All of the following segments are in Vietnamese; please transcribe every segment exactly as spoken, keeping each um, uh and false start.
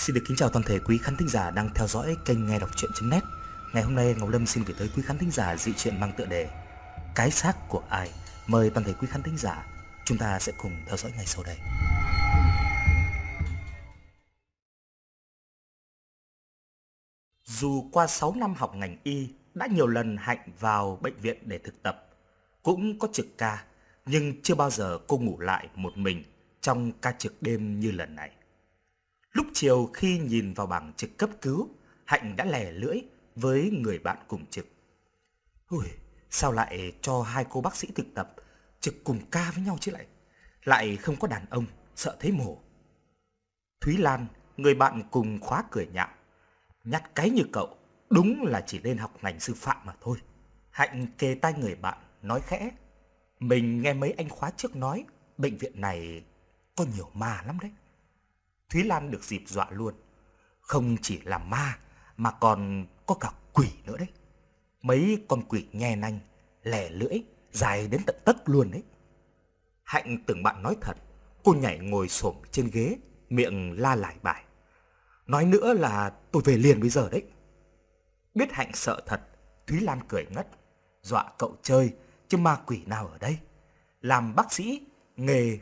Xin được kính chào toàn thể quý khán thính giả đang theo dõi kênh nghe đọc truyện.net. Ngày hôm nay Ngọc Lâm xin gửi tới quý khán thính giả dị truyện mang tựa đề Cái xác của ai. Mời toàn thể quý khán thính giả chúng ta sẽ cùng theo dõi ngay sau đây. Dù qua sáu năm học ngành y, đã nhiều lần Hạnh vào bệnh viện để thực tập, cũng có trực ca, nhưng chưa bao giờ cô ngủ lại một mình trong ca trực đêm như lần này. Lúc chiều khi nhìn vào bảng trực cấp cứu, Hạnh đã lè lưỡi với người bạn cùng trực. Ôi, sao lại cho hai cô bác sĩ thực tập trực cùng ca với nhau chứ lại? Lại không có đàn ông, sợ thấy mổ. Thúy Lan, người bạn cùng khóa cười nhạo. Nhát cái như cậu, đúng là chỉ nên học ngành sư phạm mà thôi. Hạnh kề tai người bạn, nói khẽ. Mình nghe mấy anh khóa trước nói, bệnh viện này có nhiều ma lắm đấy. Thúy Lan được dịp dọa luôn. Không chỉ là ma, mà còn có cả quỷ nữa đấy. Mấy con quỷ nhe nanh, lẻ lưỡi, dài đến tận tấc luôn đấy. Hạnh tưởng bạn nói thật, cô nhảy ngồi xổm trên ghế, miệng la lải bài. Nói nữa là tôi về liền bây giờ đấy. Biết Hạnh sợ thật, Thúy Lan cười ngất. Dọa cậu chơi, chứ ma quỷ nào ở đây. Làm bác sĩ, nghề...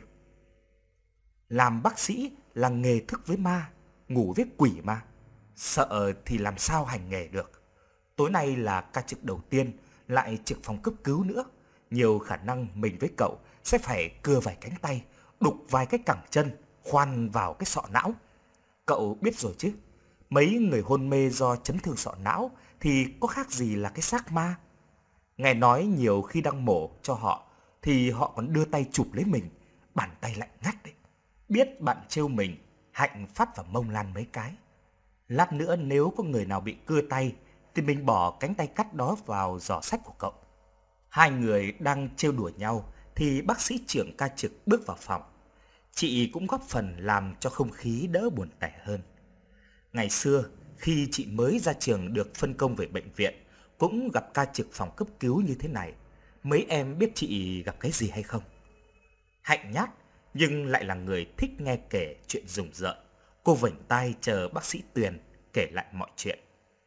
Làm bác sĩ là nghề thức với ma, ngủ với quỷ mà. Sợ thì làm sao hành nghề được. Tối nay là ca trực đầu tiên, lại trực phòng cấp cứu nữa. Nhiều khả năng mình với cậu sẽ phải cưa vài cánh tay, đục vài cái cẳng chân, khoan vào cái sọ não. Cậu biết rồi chứ, mấy người hôn mê do chấn thương sọ não thì có khác gì là cái xác ma. Nghe nói nhiều khi đang mổ cho họ thì họ còn đưa tay chụp lấy mình, bàn tay lạnh ngắt đấy. Biết bạn trêu mình, Hạnh phát vào mông Lan mấy cái. Lát nữa nếu có người nào bị cưa tay thì mình bỏ cánh tay cắt đó vào giỏ sách của cậu. Hai người đang trêu đùa nhau thì bác sĩ trưởng ca trực bước vào phòng. Chị cũng góp phần làm cho không khí đỡ buồn tẻ hơn. Ngày xưa, khi chị mới ra trường được phân công về bệnh viện, cũng gặp ca trực phòng cấp cứu như thế này. Mấy em biết chị gặp cái gì hay không? Hạnh nhát, nhưng lại là người thích nghe kể chuyện rùng rợn. Cô vểnh tai chờ bác sĩ Tuyền kể lại mọi chuyện.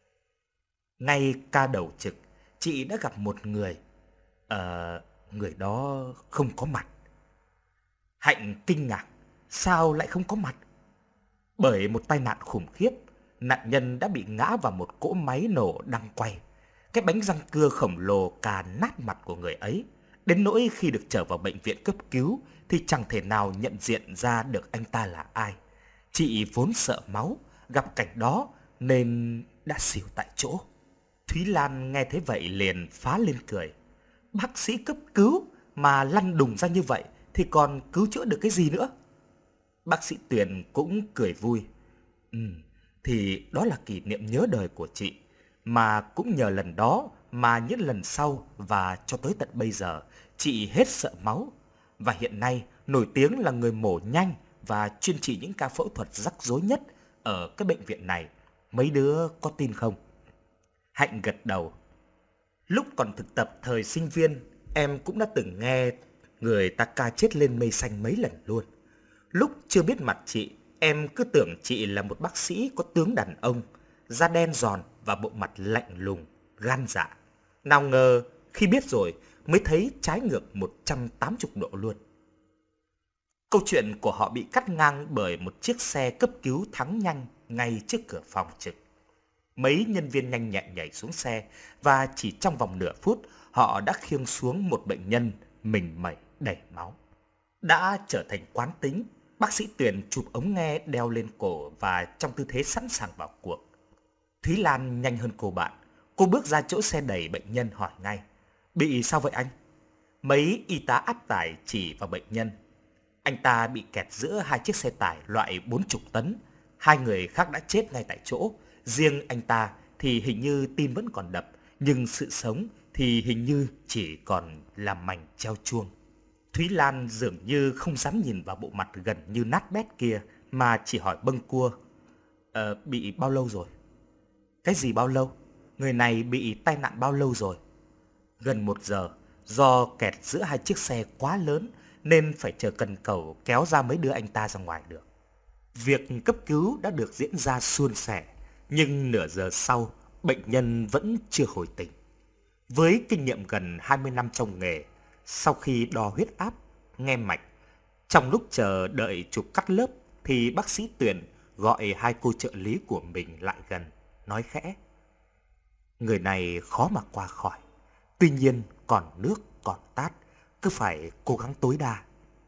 Ngay ca đầu trực, chị đã gặp một người. Ờ, người đó không có mặt. Hạnh kinh ngạc, sao lại không có mặt? Bởi một tai nạn khủng khiếp, nạn nhân đã bị ngã vào một cỗ máy nổ đang quay. Cái bánh răng cưa khổng lồ cà nát mặt của người ấy, đến nỗi khi được trở vào bệnh viện cấp cứu thì chẳng thể nào nhận diện ra được anh ta là ai. Chị vốn sợ máu, gặp cảnh đó nên đã xỉu tại chỗ. Thúy Lan nghe thấy vậy liền phá lên cười. Bác sĩ cấp cứu mà lăn đùng ra như vậy thì còn cứu chữa được cái gì nữa? Bác sĩ Tuyền cũng cười vui. Ừ, thì đó là kỷ niệm nhớ đời của chị. Mà cũng nhờ lần đó mà những lần sau và cho tới tận bây giờ, chị hết sợ máu. Và hiện nay nổi tiếng là người mổ nhanh và chuyên trị những ca phẫu thuật rắc rối nhất ở cái bệnh viện này. Mấy đứa có tin không? Hạnh gật đầu. Lúc còn thực tập thời sinh viên, em cũng đã từng nghe người ta ca chết lên mây xanh mấy lần luôn. Lúc chưa biết mặt chị, em cứ tưởng chị là một bác sĩ có tướng đàn ông, da đen giòn và bộ mặt lạnh lùng, gan dạ. Nào ngờ khi biết rồi mới thấy trái ngược một trăm tám mươi độ luôn. Câu chuyện của họ bị cắt ngang bởi một chiếc xe cấp cứu thắng nhanh ngay trước cửa phòng trực. Mấy nhân viên nhanh nhẹn nhảy xuống xe và chỉ trong vòng nửa phút họ đã khiêng xuống một bệnh nhân mình mẩy đầy máu. Đã trở thành quán tính, bác sĩ Tuyền chụp ống nghe đeo lên cổ và trong tư thế sẵn sàng vào cuộc. Thúy Lan nhanh hơn cô bạn. Cô bước ra chỗ xe đẩy bệnh nhân hỏi ngay. Bị sao vậy anh? Mấy y tá áp tải chỉ vào bệnh nhân. Anh ta bị kẹt giữa hai chiếc xe tải loại bốn mươi tấn. Hai người khác đã chết ngay tại chỗ. Riêng anh ta thì hình như tim vẫn còn đập, nhưng sự sống thì hình như chỉ còn là mảnh treo chuông. Thúy Lan dường như không dám nhìn vào bộ mặt gần như nát bét kia mà chỉ hỏi bâng cua. Ờ, bị bao lâu rồi? Cái gì bao lâu? Người này bị tai nạn bao lâu rồi? Gần một giờ, do kẹt giữa hai chiếc xe quá lớn nên phải chờ cần cẩu kéo ra mới đưa anh ta ra ngoài được. Việc cấp cứu đã được diễn ra suôn sẻ, nhưng nửa giờ sau, bệnh nhân vẫn chưa hồi tỉnh. Với kinh nghiệm gần hai mươi năm trong nghề, sau khi đo huyết áp, nghe mạch, trong lúc chờ đợi chụp cắt lớp thì bác sĩ Tuyền gọi hai cô trợ lý của mình lại gần, nói khẽ: "Người này khó mà qua khỏi, tuy nhiên còn nước còn tát, cứ phải cố gắng tối đa."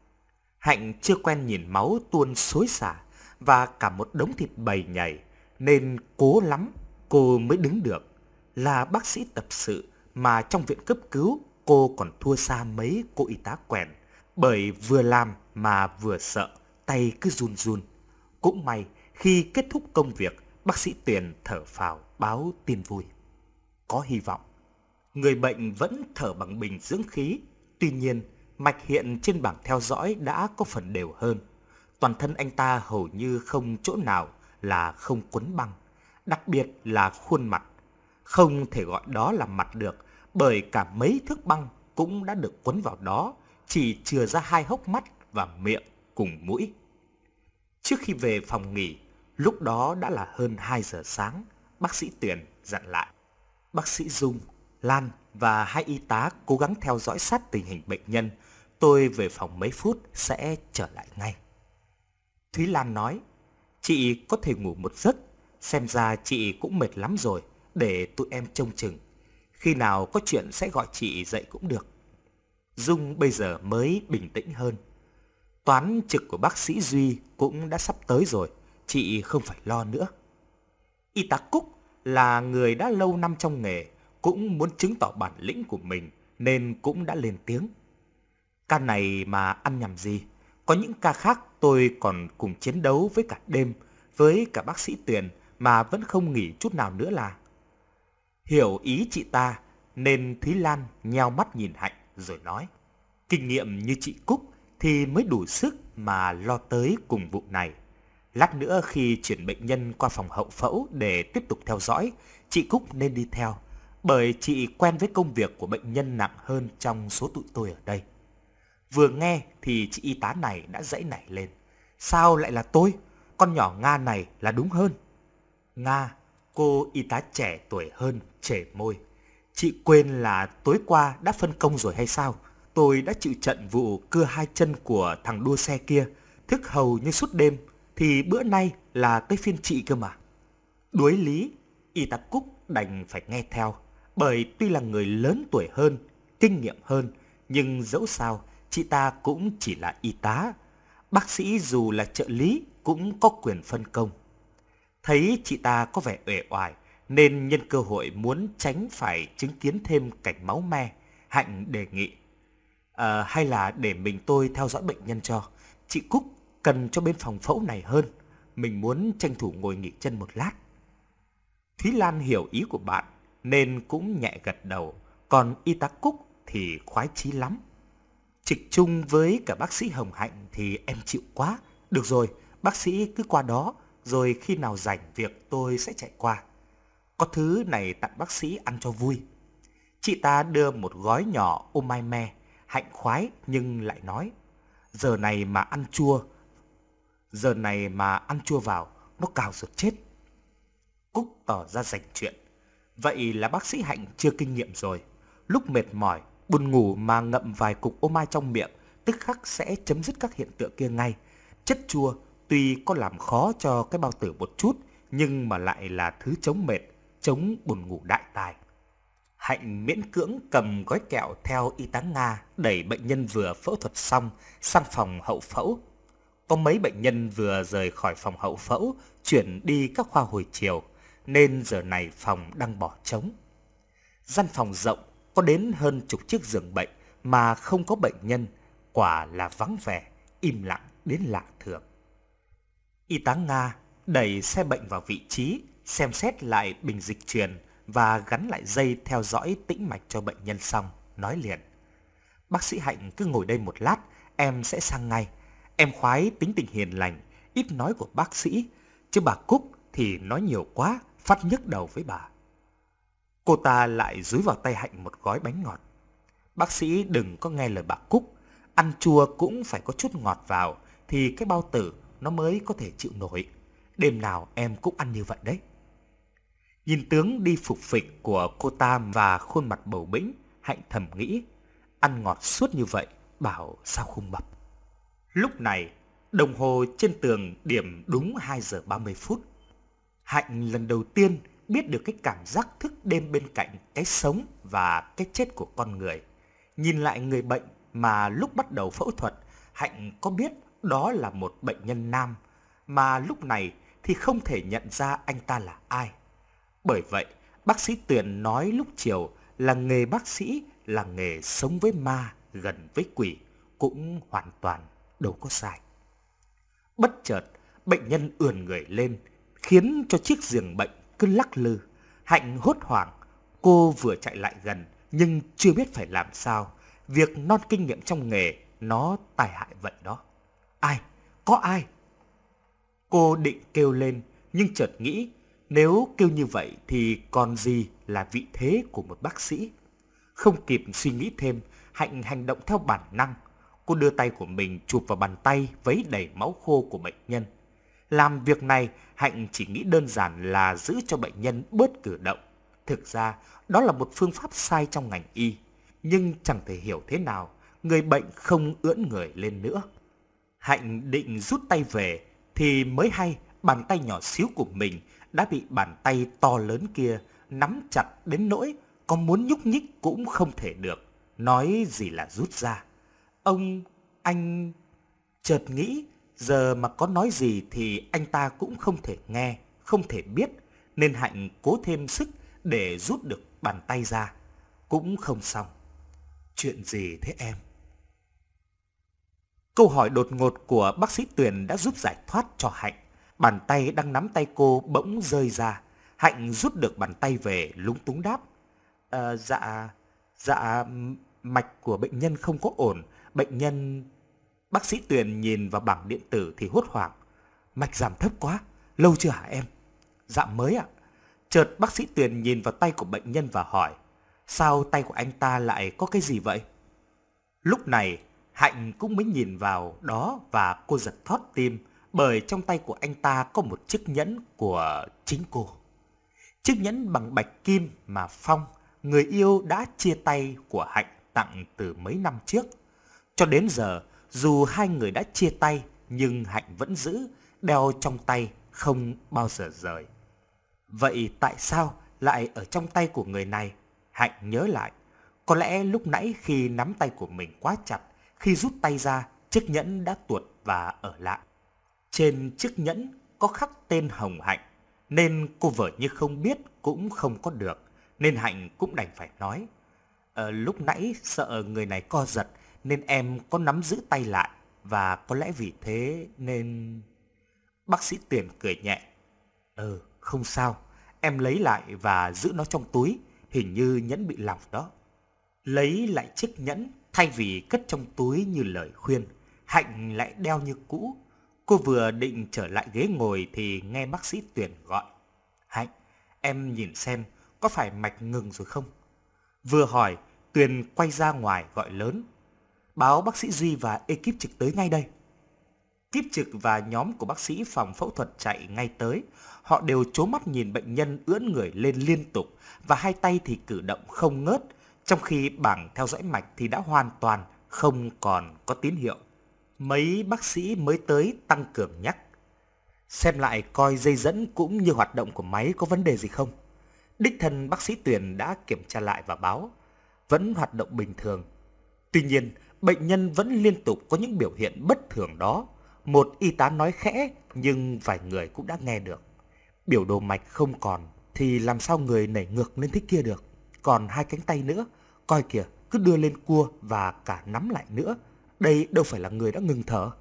Hạnh chưa quen nhìn máu tuôn xối xả và cả một đống thịt bầy nhầy, nên cố lắm cô mới đứng được. Là bác sĩ tập sự mà trong viện cấp cứu cô còn thua xa mấy cô y tá quèn, bởi vừa làm mà vừa sợ, tay cứ run run. Cũng may khi kết thúc công việc, bác sĩ Tuyền thở phào báo tin vui: có hy vọng. Người bệnh vẫn thở bằng bình dưỡng khí, tuy nhiên mạch hiện trên bảng theo dõi đã có phần đều hơn. Toàn thân anh ta hầu như không chỗ nào là không quấn băng, đặc biệt là khuôn mặt. Không thể gọi đó là mặt được, bởi cả mấy thước băng cũng đã được quấn vào đó, chỉ chừa ra hai hốc mắt và miệng cùng mũi. Trước khi về phòng nghỉ, lúc đó đã là hơn hai giờ sáng, bác sĩ Tuyền dặn lại: "Bác sĩ Dung, Lan và hai y tá cố gắng theo dõi sát tình hình bệnh nhân. Tôi về phòng mấy phút sẽ trở lại ngay." Thúy Lan nói: "Chị có thể ngủ một giấc, xem ra chị cũng mệt lắm rồi, để tụi em trông chừng. Khi nào có chuyện sẽ gọi chị dậy cũng được." Dung bây giờ mới bình tĩnh hơn: "Toán trực của bác sĩ Duy cũng đã sắp tới rồi, chị không phải lo nữa." Y tá Cúc là người đã lâu năm trong nghề, cũng muốn chứng tỏ bản lĩnh của mình nên cũng đã lên tiếng: "Ca này mà ăn nhầm gì? Có những ca khác tôi còn cùng chiến đấu với cả đêm với cả bác sĩ Tuyền mà vẫn không nghỉ chút nào nữa là." Hiểu ý chị ta nên Thúy Lan nheo mắt nhìn Hạnh rồi nói: "Kinh nghiệm như chị Cúc thì mới đủ sức mà lo tới cùng vụ này. Lát nữa khi chuyển bệnh nhân qua phòng hậu phẫu để tiếp tục theo dõi, chị Cúc nên đi theo, bởi chị quen với công việc của bệnh nhân nặng hơn trong số tụi tôi ở đây." Vừa nghe thì chị y tá này đã giãy nảy lên: "Sao lại là tôi? Con nhỏ Nga này là đúng hơn." Nga, cô y tá trẻ tuổi hơn, trề môi: "Chị quên là tối qua đã phân công rồi hay sao? Tôi đã chịu trận vụ cưa hai chân của thằng đua xe kia, thức hầu như suốt đêm, thì bữa nay là tới phiên chị cơ mà." Đuối lý, y tá Cúc đành phải nghe theo, bởi tuy là người lớn tuổi hơn, kinh nghiệm hơn, nhưng dẫu sao chị ta cũng chỉ là y tá. Bác sĩ dù là trợ lý cũng có quyền phân công. Thấy chị ta có vẻ uể oải nên nhân cơ hội muốn tránh phải chứng kiến thêm cảnh máu me, Hạnh đề nghị: "À, hay là để mình tôi theo dõi bệnh nhân cho. Chị Cúc cần cho bên phòng phẫu này hơn. Mình muốn tranh thủ ngồi nghỉ chân một lát." Thúy Lan hiểu ý của bạn nên cũng nhẹ gật đầu, còn y tá Cúc thì khoái chí lắm: "Trực chung với cả bác sĩ Hồng Hạnh thì em chịu quá. Được rồi, bác sĩ cứ qua đó, rồi khi nào rảnh việc tôi sẽ chạy qua. Có thứ này tặng bác sĩ ăn cho vui." Chị ta đưa một gói nhỏ ô mai me. Hạnh khoái nhưng lại nói: Giờ này mà ăn chua, giờ này mà ăn chua vào, nó cào ruột chết." Cúc tỏ ra rành chuyện: "Vậy là bác sĩ Hạnh chưa kinh nghiệm rồi. Lúc mệt mỏi, buồn ngủ mà ngậm vài cục ô mai trong miệng, tức khắc sẽ chấm dứt các hiện tượng kia ngay. Chất chua tuy có làm khó cho cái bao tử một chút, nhưng mà lại là thứ chống mệt, chống buồn ngủ đại tài." Hạnh miễn cưỡng cầm gói kẹo theo y tá Nga đẩy bệnh nhân vừa phẫu thuật xong sang phòng hậu phẫu. Có mấy bệnh nhân vừa rời khỏi phòng hậu phẫu chuyển đi các khoa hồi chiều, nên giờ này phòng đang bỏ trống. Gian phòng rộng có đến hơn chục chiếc giường bệnh mà không có bệnh nhân, quả là vắng vẻ, im lặng đến lạ thường. Y tá Nga đẩy xe bệnh vào vị trí, xem xét lại bình dịch truyền và gắn lại dây theo dõi tĩnh mạch cho bệnh nhân xong, nói liền: "Bác sĩ Hạnh cứ ngồi đây một lát, em sẽ sang ngay. Em khoái tính tình hiền lành, ít nói của bác sĩ, chứ bà Cúc thì nói nhiều quá, phát nhức đầu với bà." Cô ta lại dúi vào tay Hạnh một gói bánh ngọt: "Bác sĩ đừng có nghe lời bà Cúc, ăn chua cũng phải có chút ngọt vào thì cái bao tử nó mới có thể chịu nổi. Đêm nào em cũng ăn như vậy đấy. Nhìn tướng đi phục phịch của cô ta và khuôn mặt bầu bĩnh, Hạnh thầm nghĩ, ăn ngọt suốt như vậy, bảo sao không mập. Lúc này, đồng hồ trên tường điểm đúng hai giờ ba mươi phút. Hạnh lần đầu tiên biết được cái cảm giác thức đêm bên cạnh cái sống và cái chết của con người. Nhìn lại người bệnh mà lúc bắt đầu phẫu thuật, Hạnh có biết đó là một bệnh nhân nam, mà lúc này thì không thể nhận ra anh ta là ai. Bởi vậy, bác sĩ Tuyền nói lúc chiều là nghề bác sĩ là nghề sống với ma, gần với quỷ, cũng hoàn toàn đâu có sai. Bất chợt, bệnh nhân ườn người lên, khiến cho chiếc giường bệnh cứ lắc lư. Hạnh hốt hoảng, cô vừa chạy lại gần nhưng chưa biết phải làm sao. Việc non kinh nghiệm trong nghề nó tai hại vậy đó. Ai? Có ai? Cô định kêu lên nhưng chợt nghĩ nếu kêu như vậy thì còn gì là vị thế của một bác sĩ. Không kịp suy nghĩ thêm, Hạnh hành động theo bản năng. Cô đưa tay của mình chụp vào bàn tay vấy đầy máu khô của bệnh nhân. Làm việc này, Hạnh chỉ nghĩ đơn giản là giữ cho bệnh nhân bớt cử động. Thực ra, đó là một phương pháp sai trong ngành y. Nhưng chẳng thể hiểu thế nào, người bệnh không ưỡn người lên nữa. Hạnh định rút tay về, thì mới hay bàn tay nhỏ xíu của mình đã bị bàn tay to lớn kia nắm chặt đến nỗi có muốn nhúc nhích cũng không thể được. Nói gì là rút ra. Ông, anh... Chợt nghĩ, giờ mà có nói gì thì anh ta cũng không thể nghe, không thể biết, nên Hạnh cố thêm sức để rút được bàn tay ra. Cũng không xong. Chuyện gì thế em? Câu hỏi đột ngột của bác sĩ Tuyền đã giúp giải thoát cho Hạnh. Bàn tay đang nắm tay cô bỗng rơi ra. Hạnh rút được bàn tay về, lúng túng đáp. À, dạ, dạ, mạch của bệnh nhân không có ổn. Bệnh nhân... Bác sĩ Tuyền nhìn vào bảng điện tử thì hốt hoảng. Mạch giảm thấp quá, lâu chưa hả em? Dạ mới ạ. Chợt bác sĩ Tuyền nhìn vào tay của bệnh nhân và hỏi. Sao tay của anh ta lại có cái gì vậy? Lúc này, Hạnh cũng mới nhìn vào đó và cô giật thót tim, bởi trong tay của anh ta có một chiếc nhẫn của chính cô. Chiếc nhẫn bằng bạch kim mà Phong, người yêu đã chia tay của Hạnh, tặng từ mấy năm trước. Cho đến giờ, dù hai người đã chia tay nhưng Hạnh vẫn giữ, đeo trong tay không bao giờ rời. Vậy tại sao lại ở trong tay của người này? Hạnh nhớ lại, có lẽ lúc nãy khi nắm tay của mình quá chặt, khi rút tay ra, chiếc nhẫn đã tuột và ở lại. Trên chiếc nhẫn có khắc tên Hồng Hạnh, nên cô vợ như không biết cũng không có được, nên Hạnh cũng đành phải nói. Ờ, lúc nãy sợ người này co giật nên em có nắm giữ tay lại, và có lẽ vì thế nên... Bác sĩ Tuyền cười nhẹ. Ừ, không sao, em lấy lại và giữ nó trong túi, hình như nhẫn bị lỏng đó. Lấy lại chiếc nhẫn, thay vì cất trong túi như lời khuyên, Hạnh lại đeo như cũ. Cô vừa định trở lại ghế ngồi thì nghe bác sĩ Tuyền gọi. Hạnh, em nhìn xem có phải mạch ngừng rồi không? Vừa hỏi, Tuyền quay ra ngoài gọi lớn. Báo bác sĩ Duy và ekip trực tới ngay đây. Kíp trực và nhóm của bác sĩ phòng phẫu thuật chạy ngay tới. Họ đều trố mắt nhìn bệnh nhân ưỡn người lên liên tục và hai tay thì cử động không ngớt, trong khi bảng theo dõi mạch thì đã hoàn toàn không còn có tín hiệu. Mấy bác sĩ mới tới tăng cường nhắc. Xem lại coi dây dẫn cũng như hoạt động của máy có vấn đề gì không. Đích thân bác sĩ Tuyền đã kiểm tra lại và báo. Vẫn hoạt động bình thường. Tuy nhiên, bệnh nhân vẫn liên tục có những biểu hiện bất thường đó. Một y tá nói khẽ nhưng vài người cũng đã nghe được. Biểu đồ mạch không còn thì làm sao người nảy ngược lên thế kia được. Còn hai cánh tay nữa, coi kìa, cứ đưa lên cua và cả nắm lại nữa. Đây đâu phải là người đã ngừng thở.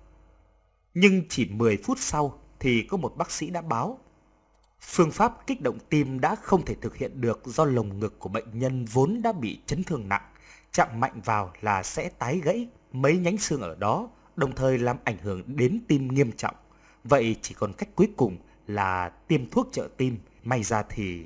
Nhưng chỉ mười phút sau thì có một bác sĩ đã báo. Phương pháp kích động tim đã không thể thực hiện được do lồng ngực của bệnh nhân vốn đã bị chấn thương nặng. Chạm mạnh vào là sẽ tái gãy mấy nhánh xương ở đó, đồng thời làm ảnh hưởng đến tim nghiêm trọng. Vậy chỉ còn cách cuối cùng là tiêm thuốc trợ tim. May ra thì...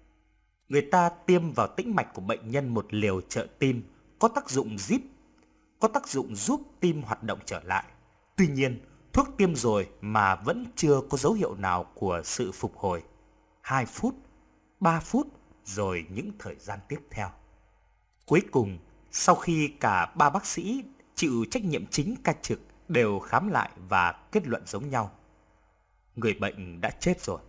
Người ta tiêm vào tĩnh mạch của bệnh nhân một liều trợ tim có tác dụng giúp, có tác dụng giúp tim hoạt động trở lại. Tuy nhiên, Thuốc tiêm rồi mà vẫn chưa có dấu hiệu nào của sự phục hồi. Hai phút, ba phút, rồi những thời gian tiếp theo. Cuối cùng, sau khi cả ba bác sĩ chịu trách nhiệm chính ca trực đều khám lại và kết luận giống nhau: người bệnh đã chết rồi.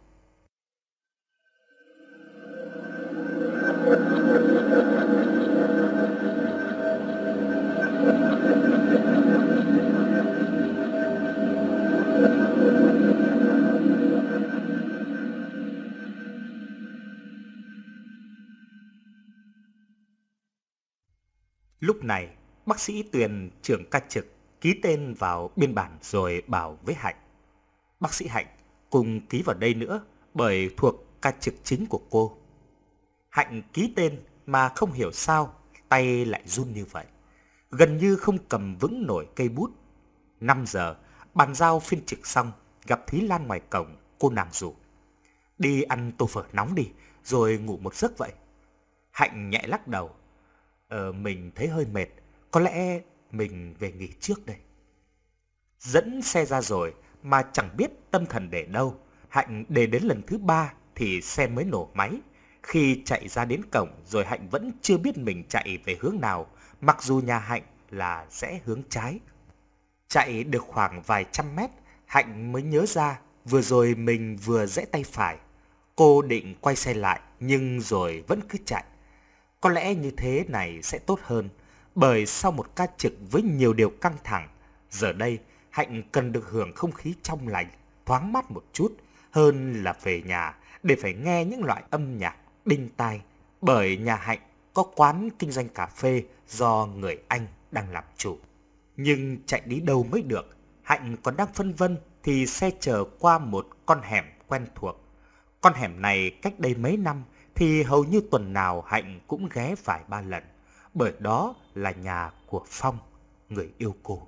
Lúc này, bác sĩ Tuyền, trưởng ca trực, ký tên vào biên bản rồi bảo với Hạnh: bác sĩ Hạnh cùng ký vào đây nữa, bởi thuộc ca trực chính của cô. Hạnh ký tên mà không hiểu sao tay lại run như vậy, gần như không cầm vững nổi cây bút. Năm giờ, bàn giao phiên trực xong, gặp Thúy Lan ngoài cổng, cô nàng rủ: đi ăn tô phở nóng đi, rồi ngủ một giấc vậy. Hạnh nhẹ lắc đầu: Ờ, mình thấy hơi mệt, có lẽ mình về nghỉ trước đây. Dẫn xe ra rồi mà chẳng biết tâm thần để đâu. Hạnh để đến lần thứ ba thì xe mới nổ máy. Khi chạy ra đến cổng rồi, Hạnh vẫn chưa biết mình chạy về hướng nào, mặc dù nhà Hạnh là rẽ hướng trái. Chạy được khoảng vài trăm mét, Hạnh mới nhớ ra vừa rồi mình vừa rẽ tay phải. Cô định quay xe lại nhưng rồi vẫn cứ chạy. Có lẽ như thế này sẽ tốt hơn, bởi sau một ca trực với nhiều điều căng thẳng, giờ đây Hạnh cần được hưởng không khí trong lành, thoáng mát một chút, hơn là về nhà để phải nghe những loại âm nhạc đinh tai, bởi nhà Hạnh có quán kinh doanh cà phê do người Anh đang làm chủ. Nhưng chạy đi đâu mới được, Hạnh còn đang phân vân thì xe chở qua một con hẻm quen thuộc. Con hẻm này cách đây mấy năm thì hầu như tuần nào Hạnh cũng ghé vài ba lần, bởi đó là nhà của Phong, người yêu cô.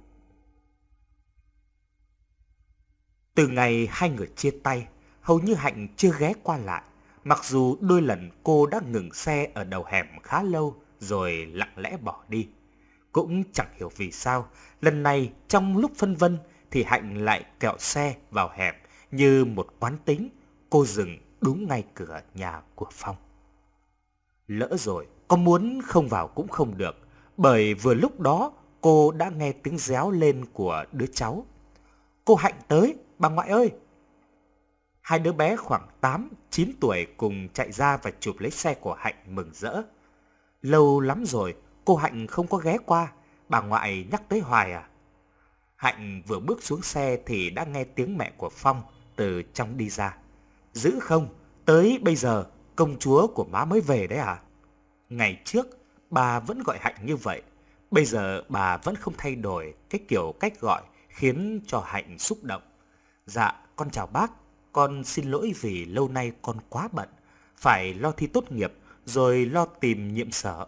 Từ ngày hai người chia tay, hầu như Hạnh chưa ghé qua lại, mặc dù đôi lần cô đã ngừng xe ở đầu hẻm khá lâu rồi lặng lẽ bỏ đi. Cũng chẳng hiểu vì sao, lần này trong lúc phân vân thì Hạnh lại kẹo xe vào hẻm như một quán tính. Cô dừng đúng ngay cửa nhà của Phong. Lỡ rồi, có muốn không vào cũng không được, bởi vừa lúc đó cô đã nghe tiếng réo lên của đứa cháu: cô Hạnh tới, bà ngoại ơi! Hai đứa bé khoảng tám, chín tuổi cùng chạy ra và chụp lấy xe của Hạnh mừng rỡ. Lâu lắm rồi cô Hạnh không có ghé qua, bà ngoại nhắc tới hoài à? Hạnh vừa bước xuống xe thì đã nghe tiếng mẹ của Phong từ trong đi ra: giữ không? Tới bây giờ công chúa của má mới về đấy à? Ngày trước bà vẫn gọi Hạnh như vậy, bây giờ bà vẫn không thay đổi cái kiểu cách gọi khiến cho Hạnh xúc động. Dạ, con chào bác, con xin lỗi vì lâu nay con quá bận, phải lo thi tốt nghiệp rồi lo tìm nhiệm sở.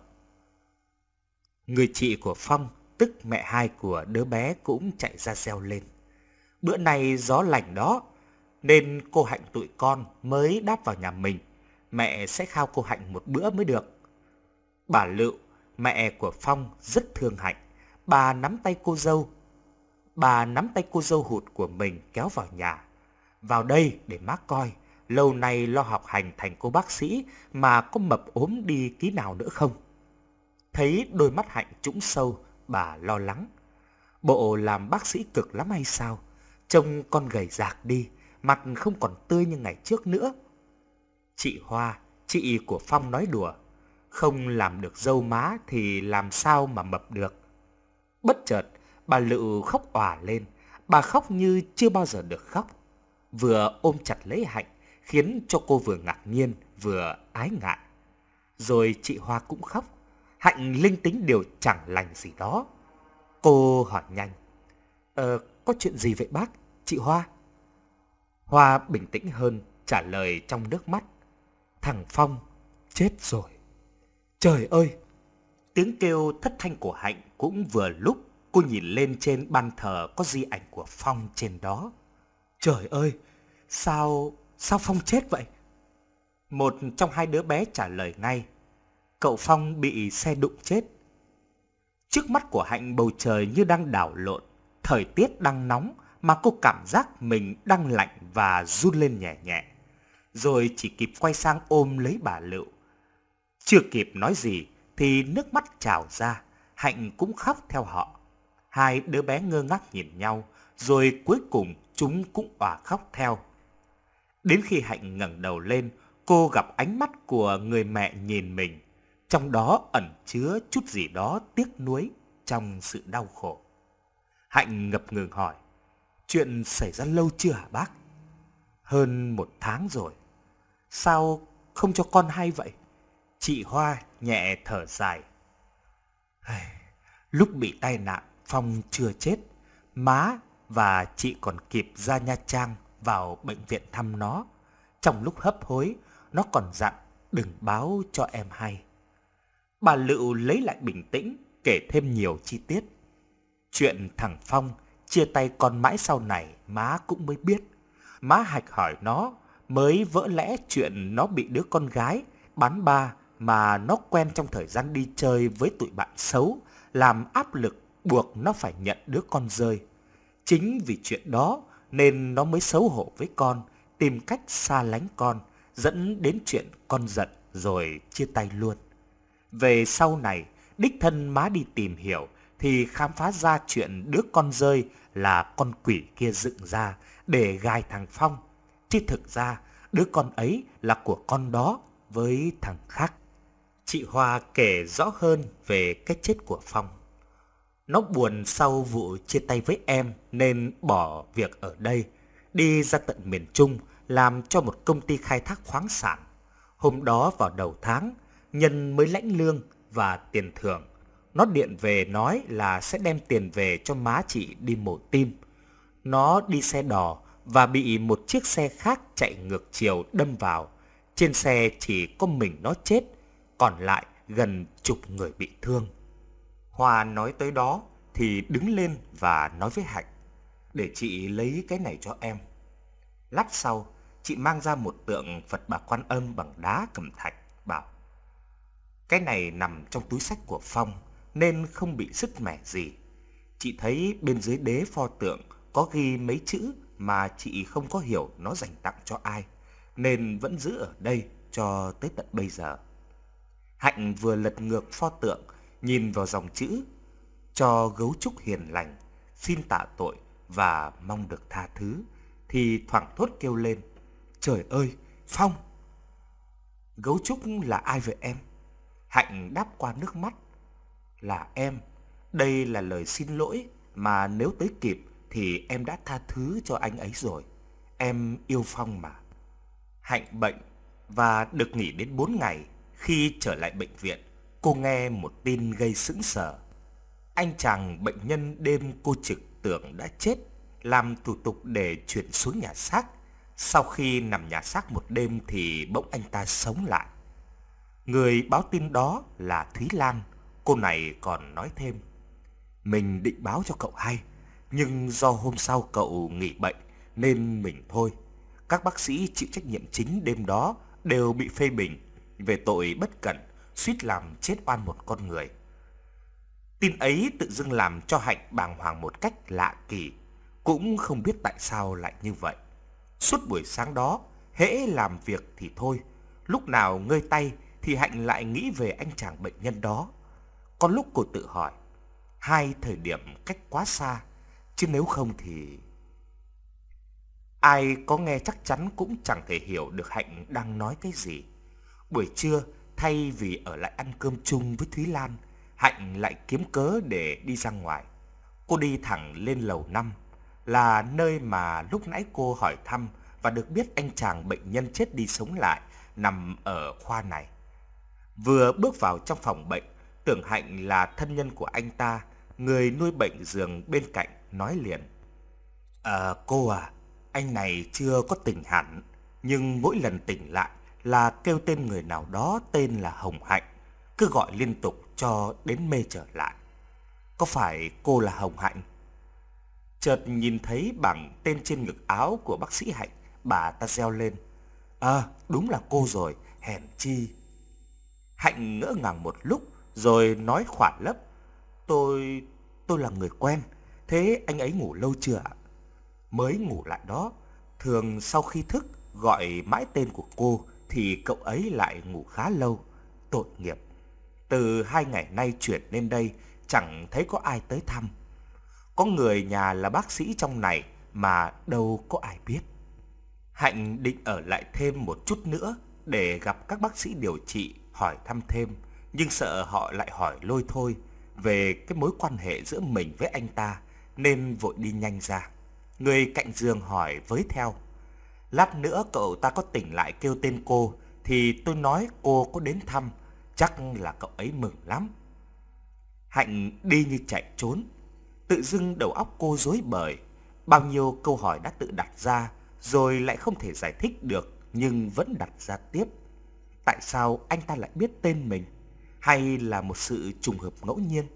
Người chị của Phong, tức mẹ hai của đứa bé, cũng chạy ra reo lên: bữa nay gió lành đó, nên cô Hạnh tụi con mới đáp vào nhà mình. Mẹ sẽ khao cô Hạnh một bữa mới được. Bà Lựu, mẹ của Phong, rất thương Hạnh. Bà nắm tay cô dâu. Bà nắm tay cô dâu hụt của mình kéo vào nhà: vào đây để má coi, lâu nay lo học hành thành cô bác sĩ mà có mập ốm đi ký nào nữa không? Thấy đôi mắt Hạnh trũng sâu, bà lo lắng: bộ làm bác sĩ cực lắm hay sao? Trông con gầy rạc đi, mặt không còn tươi như ngày trước nữa. Chị Hoa, chị của Phong, nói đùa: không làm được dâu má thì làm sao mà mập được. Bất chợt bà Lựu khóc òa lên. Bà khóc như chưa bao giờ được khóc, vừa ôm chặt lấy Hạnh khiến cho cô vừa ngạc nhiên vừa ái ngại. Rồi chị Hoa cũng khóc. Hạnh linh tính điều chẳng lành gì đó. Cô hỏi nhanh: Ờ, có chuyện gì vậy bác, chị Hoa? Hoa bình tĩnh hơn, trả lời trong nước mắt: thằng Phong chết rồi. Trời ơi! Tiếng kêu thất thanh của Hạnh cũng vừa lúc cô nhìn lên trên ban thờ có di ảnh của Phong trên đó. Trời ơi! Sao... sao Phong chết vậy? Một trong hai đứa bé trả lời ngay: cậu Phong bị xe đụng chết. Trước mắt của Hạnh bầu trời như đang đảo lộn, thời tiết đang nóng mà cô cảm giác mình đang lạnh và run lên nhẹ nhẹ, rồi chỉ kịp quay sang ôm lấy bà Lựu. Chưa kịp nói gì thì nước mắt trào ra, Hạnh cũng khóc theo họ. Hai đứa bé ngơ ngác nhìn nhau, rồi cuối cùng chúng cũng òa khóc theo. Đến khi Hạnh ngẩng đầu lên, cô gặp ánh mắt của người mẹ nhìn mình, trong đó ẩn chứa chút gì đó tiếc nuối trong sự đau khổ. Hạnh ngập ngừng hỏi: "Chuyện xảy ra lâu chưa hả bác?" "Hơn một tháng rồi." "Sao không cho con hay vậy?" Chị Hoa nhẹ thở dài: "Lúc bị tai nạn, Phong chưa chết. Má và chị còn kịp ra Nha Trang vào bệnh viện thăm nó. Trong lúc hấp hối, nó còn dặn đừng báo cho em hay." Bà Lựu lấy lại bình tĩnh, kể thêm nhiều chi tiết. Chuyện thằng Phong chia tay con mãi sau này má cũng mới biết. Má hạch hỏi nó mới vỡ lẽ chuyện nó bị đứa con gái bán ba mà nó quen trong thời gian đi chơi với tụi bạn xấu làm áp lực buộc nó phải nhận đứa con rơi. Chính vì chuyện đó nên nó mới xấu hổ với con, tìm cách xa lánh con, dẫn đến chuyện con giận rồi chia tay luôn. Về sau này, đích thân má đi tìm hiểu thì khám phá ra chuyện đứa con rơi là con quỷ kia dựng ra để gài thằng Phong. Chứ thực ra đứa con ấy là của con đó với thằng khác. Chị Hoa kể rõ hơn về cái chết của Phong. Nó buồn sau vụ chia tay với em nên bỏ việc ở đây, đi ra tận miền Trung làm cho một công ty khai thác khoáng sản. Hôm đó vào đầu tháng, nhân mới lãnh lương và tiền thưởng, nó điện về nói là sẽ đem tiền về cho má chị đi mổ tim. Nó đi xe đò và bị một chiếc xe khác chạy ngược chiều đâm vào. Trên xe chỉ có mình nó chết, còn lại gần chục người bị thương. Hoa nói tới đó thì đứng lên và nói với Hạnh: "Để chị lấy cái này cho em." Lát sau, chị mang ra một tượng Phật Bà Quan Âm bằng đá cẩm thạch, bảo: "Cái này nằm trong túi xách của Phong nên không bị sứt mẻ gì. Chị thấy bên dưới đế pho tượng có ghi mấy chữ mà chị không có hiểu nó dành tặng cho ai, nên vẫn giữ ở đây cho tới tận bây giờ." Hạnh vừa lật ngược pho tượng, nhìn vào dòng chữ: "Cho gấu trúc hiền lành, xin tạ tội và mong được tha thứ", thì thoảng thốt kêu lên: "Trời ơi, Phong!" "Gấu trúc là ai vậy em?" Hạnh đáp qua nước mắt: "Là em. Đây là lời xin lỗi mà nếu tới kịp thì em đã tha thứ cho anh ấy rồi. Em yêu Phong mà." Hạnh bệnh và được nghỉ đến bốn ngày. Khi trở lại bệnh viện, cô nghe một tin gây sững sờ. Anh chàng bệnh nhân đêm cô trực tưởng đã chết, làm thủ tục để chuyển xuống nhà xác. Sau khi nằm nhà xác một đêm thì bỗng anh ta sống lại. Người báo tin đó là Thúy Lan. Cô này còn nói thêm: "Mình định báo cho cậu hay, nhưng do hôm sau cậu nghỉ bệnh nên mình thôi. Các bác sĩ chịu trách nhiệm chính đêm đó đều bị phê bình về tội bất cẩn, suýt làm chết oan một con người." Tin ấy tự dưng làm cho Hạnh bàng hoàng một cách lạ kỳ, cũng không biết tại sao lại như vậy. Suốt buổi sáng đó, hễ làm việc thì thôi, lúc nào ngơi tay thì Hạnh lại nghĩ về anh chàng bệnh nhân đó. Có lúc cô tự hỏi, hai thời điểm cách quá xa, chứ nếu không thì... Ai có nghe chắc chắn cũng chẳng thể hiểu được Hạnh đang nói cái gì. Buổi trưa, thay vì ở lại ăn cơm chung với Thúy Lan, Hạnh lại kiếm cớ để đi ra ngoài. Cô đi thẳng lên lầu năm, là nơi mà lúc nãy cô hỏi thăm và được biết anh chàng bệnh nhân chết đi sống lại nằm ở khoa này. Vừa bước vào trong phòng bệnh, tưởng Hạnh là thân nhân của anh ta, người nuôi bệnh giường bên cạnh nói liền: "À, cô à, anh này chưa có tỉnh hẳn, nhưng mỗi lần tỉnh lại là kêu tên người nào đó tên là Hồng Hạnh, cứ gọi liên tục cho đến mê trở lại. Có phải cô là Hồng Hạnh?" Chợt nhìn thấy bảng tên trên ngực áo của bác sĩ Hạnh, bà ta reo lên: "À, đúng là cô rồi, hèn chi." Hạnh ngỡ ngàng một lúc rồi nói khỏa lấp: Tôi... tôi là người quen. Thế anh ấy ngủ lâu chưa ạ?" mới ngủ lại đó. Thường sau khi thức gọi mãi tên của cô thì cậu ấy lại ngủ khá lâu. Tội nghiệp. Từ hai ngày nay chuyển lên đây chẳng thấy có ai tới thăm. Có người nhà là bác sĩ trong này mà đâu có ai biết. Hạnh định ở lại thêm một chút nữa để gặp các bác sĩ điều trị, hỏi thăm thêm, nhưng sợ họ lại hỏi lôi thôi về cái mối quan hệ giữa mình với anh ta, nên vội đi nhanh ra. Người cạnh giường hỏi với theo: lát nữa cậu ta có tỉnh lại kêu tên cô thì tôi nói cô có đến thăm, chắc là cậu ấy mừng lắm. Hạnh đi như chạy trốn. Tự dưng đầu óc cô rối bời, bao nhiêu câu hỏi đã tự đặt ra rồi lại không thể giải thích được, nhưng vẫn đặt ra tiếp. Tại sao anh ta lại biết tên mình? Hay là một sự trùng hợp ngẫu nhiên?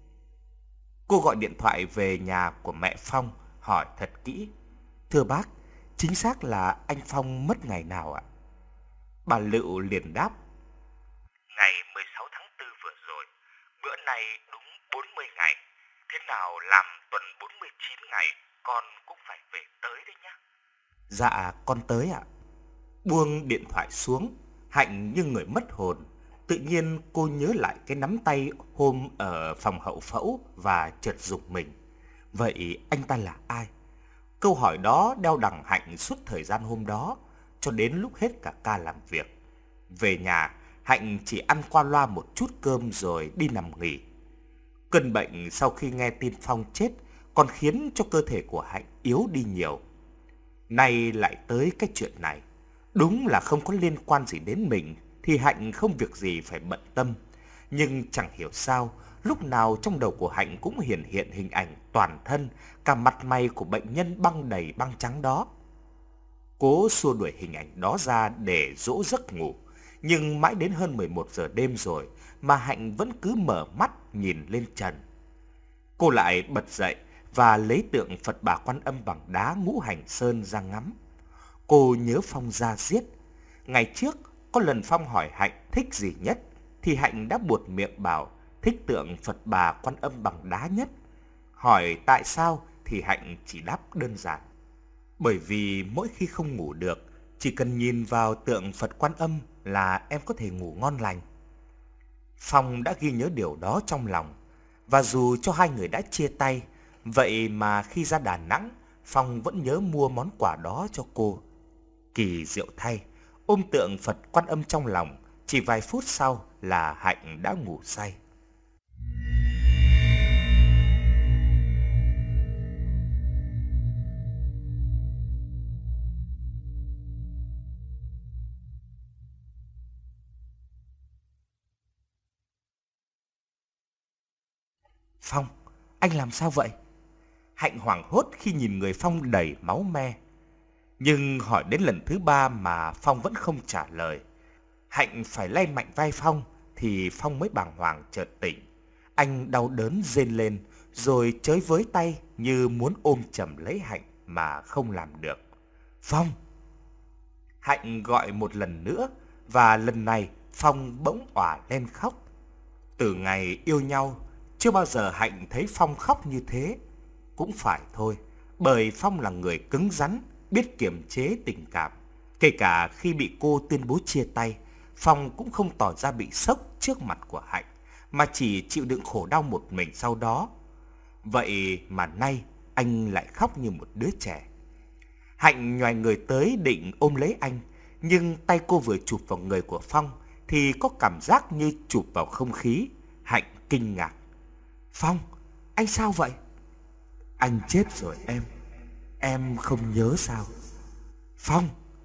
Cô gọi điện thoại về nhà của mẹ Phong, hỏi thật kỹ: thưa bác, chính xác là anh Phong mất ngày nào ạ? Bà Lựu liền đáp: ngày mười sáu tháng tư vừa rồi, bữa nay đúng bốn mươi ngày. Thế nào làm tuần bốn mươi chín ngày, con cũng phải về tới đấy nhá. Dạ, con tới ạ. Buông điện thoại xuống, Hạnh như người mất hồn. Tự nhiên cô nhớ lại cái nắm tay hôm ở phòng hậu phẫu và chợt rùng mình. Vậy anh ta là ai? Câu hỏi đó đeo đằng Hạnh suốt thời gian hôm đó, cho đến lúc hết cả ca làm việc. Về nhà, Hạnh chỉ ăn qua loa một chút cơm rồi đi nằm nghỉ. Cơn bệnh sau khi nghe tin Phong chết còn khiến cho cơ thể của Hạnh yếu đi nhiều. Nay lại tới cái chuyện này, đúng là không có liên quan gì đến mình thì Hạnh không việc gì phải bận tâm. Nhưng chẳng hiểu sao, lúc nào trong đầu của Hạnh cũng hiện hiện hình ảnh toàn thân, cả mặt mày của bệnh nhân băng đầy băng trắng đó. Cố xua đuổi hình ảnh đó ra để dỗ giấc ngủ, nhưng mãi đến hơn mười một giờ đêm rồi mà Hạnh vẫn cứ mở mắt nhìn lên trần. Cô lại bật dậy và lấy tượng Phật Bà Quan Âm bằng đá Ngũ Hành Sơn ra ngắm. Cô nhớ Phong da diết. Ngày trước có lần Phong hỏi Hạnh thích gì nhất thì Hạnh đã buột miệng bảo thích tượng Phật Bà Quan Âm bằng đá nhất. Hỏi tại sao thì Hạnh chỉ đáp đơn giản: bởi vì mỗi khi không ngủ được, chỉ cần nhìn vào tượng Phật Quan Âm là em có thể ngủ ngon lành. Phong đã ghi nhớ điều đó trong lòng, và dù cho hai người đã chia tay, vậy mà khi ra Đà Nẵng, Phong vẫn nhớ mua món quà đó cho cô. Kỳ diệu thay, ôm tượng Phật Quan Âm trong lòng, chỉ vài phút sau là Hạnh đã ngủ say. Phong, anh làm sao vậy? Hạnh hoảng hốt khi nhìn người Phong đầy máu me. Nhưng hỏi đến lần thứ ba mà Phong vẫn không trả lời. Hạnh phải lay mạnh vai Phong thì Phong mới bàng hoàng chợt tỉnh. Anh đau đớn rên lên rồi chới với tay như muốn ôm chầm lấy Hạnh mà không làm được. Phong! Hạnh gọi một lần nữa và lần này Phong bỗng òa lên khóc. Từ ngày yêu nhau, chưa bao giờ Hạnh thấy Phong khóc như thế. Cũng phải thôi, bởi Phong là người cứng rắn, biết kiềm chế tình cảm. Kể cả khi bị cô tuyên bố chia tay, Phong cũng không tỏ ra bị sốc trước mặt của Hạnh, mà chỉ chịu đựng khổ đau một mình sau đó. Vậy mà nay anh lại khóc như một đứa trẻ. Hạnh nhoài người tới định ôm lấy anh, nhưng tay cô vừa chụp vào người của Phong thì có cảm giác như chụp vào không khí. Hạnh kinh ngạc. Phong, anh sao vậy? Anh chết rồi em. Em không nhớ sao? Phong,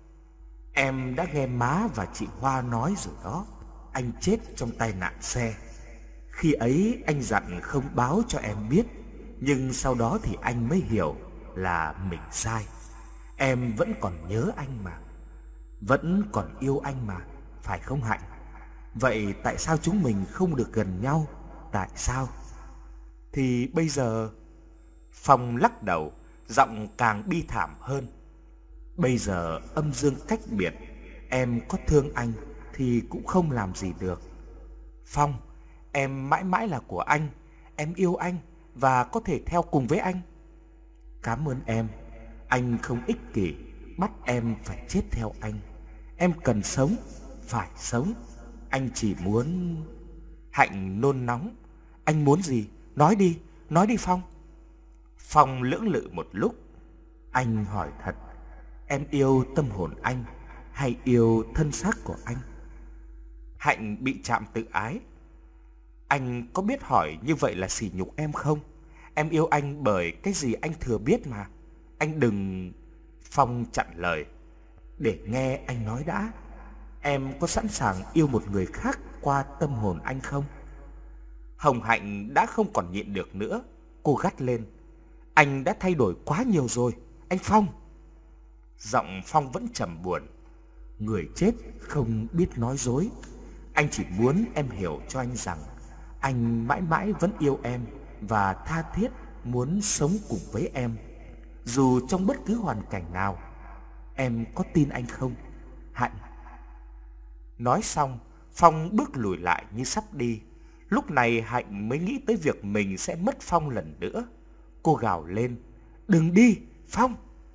em đã nghe má và chị Hoa nói rồi đó. Anh chết trong tai nạn xe. Khi ấy anh dặn không báo cho em biết, nhưng sau đó thì anh mới hiểu là mình sai. Em vẫn còn nhớ anh mà, vẫn còn yêu anh mà, phải không Hạnh? Vậy tại sao chúng mình không được gần nhau? Tại sao? Thì bây giờ... Phong lắc đầu, giọng càng bi thảm hơn. Bây giờ âm dương cách biệt, em có thương anh thì cũng không làm gì được. Phong, em mãi mãi là của anh, em yêu anh và có thể theo cùng với anh. Cảm ơn em, Anh không ích kỷ bắt em phải chết theo anh. Em cần sống, phải sống. Anh chỉ muốn... Hạnh nôn nóng. Anh muốn gì? Nói đi, nói đi Phong. Phong lưỡng lự một lúc. Anh hỏi thật, em yêu tâm hồn anh hay yêu thân xác của anh? Hạnh bị chạm tự ái. Anh có biết hỏi như vậy là sỉ nhục em không? Em yêu anh bởi cái gì anh thừa biết mà. Anh đừng... Phong chặn lời. Để nghe anh nói đã. Em có sẵn sàng yêu một người khác qua tâm hồn anh không? Hồng Hạnh đã không còn nhịn được nữa. Cô gắt lên. Anh đã thay đổi quá nhiều rồi, anh Phong. Giọng Phong vẫn trầm buồn. Người chết không biết nói dối. Anh chỉ muốn em hiểu cho anh rằng anh mãi mãi vẫn yêu em và tha thiết muốn sống cùng với em, dù trong bất cứ hoàn cảnh nào. Em có tin anh không, Hạnh? Nói xong, Phong bước lùi lại như sắp đi. Lúc này Hạnh mới nghĩ tới việc mình sẽ mất Phong lần nữa. Cô gào lên. Đừng đi, Phong.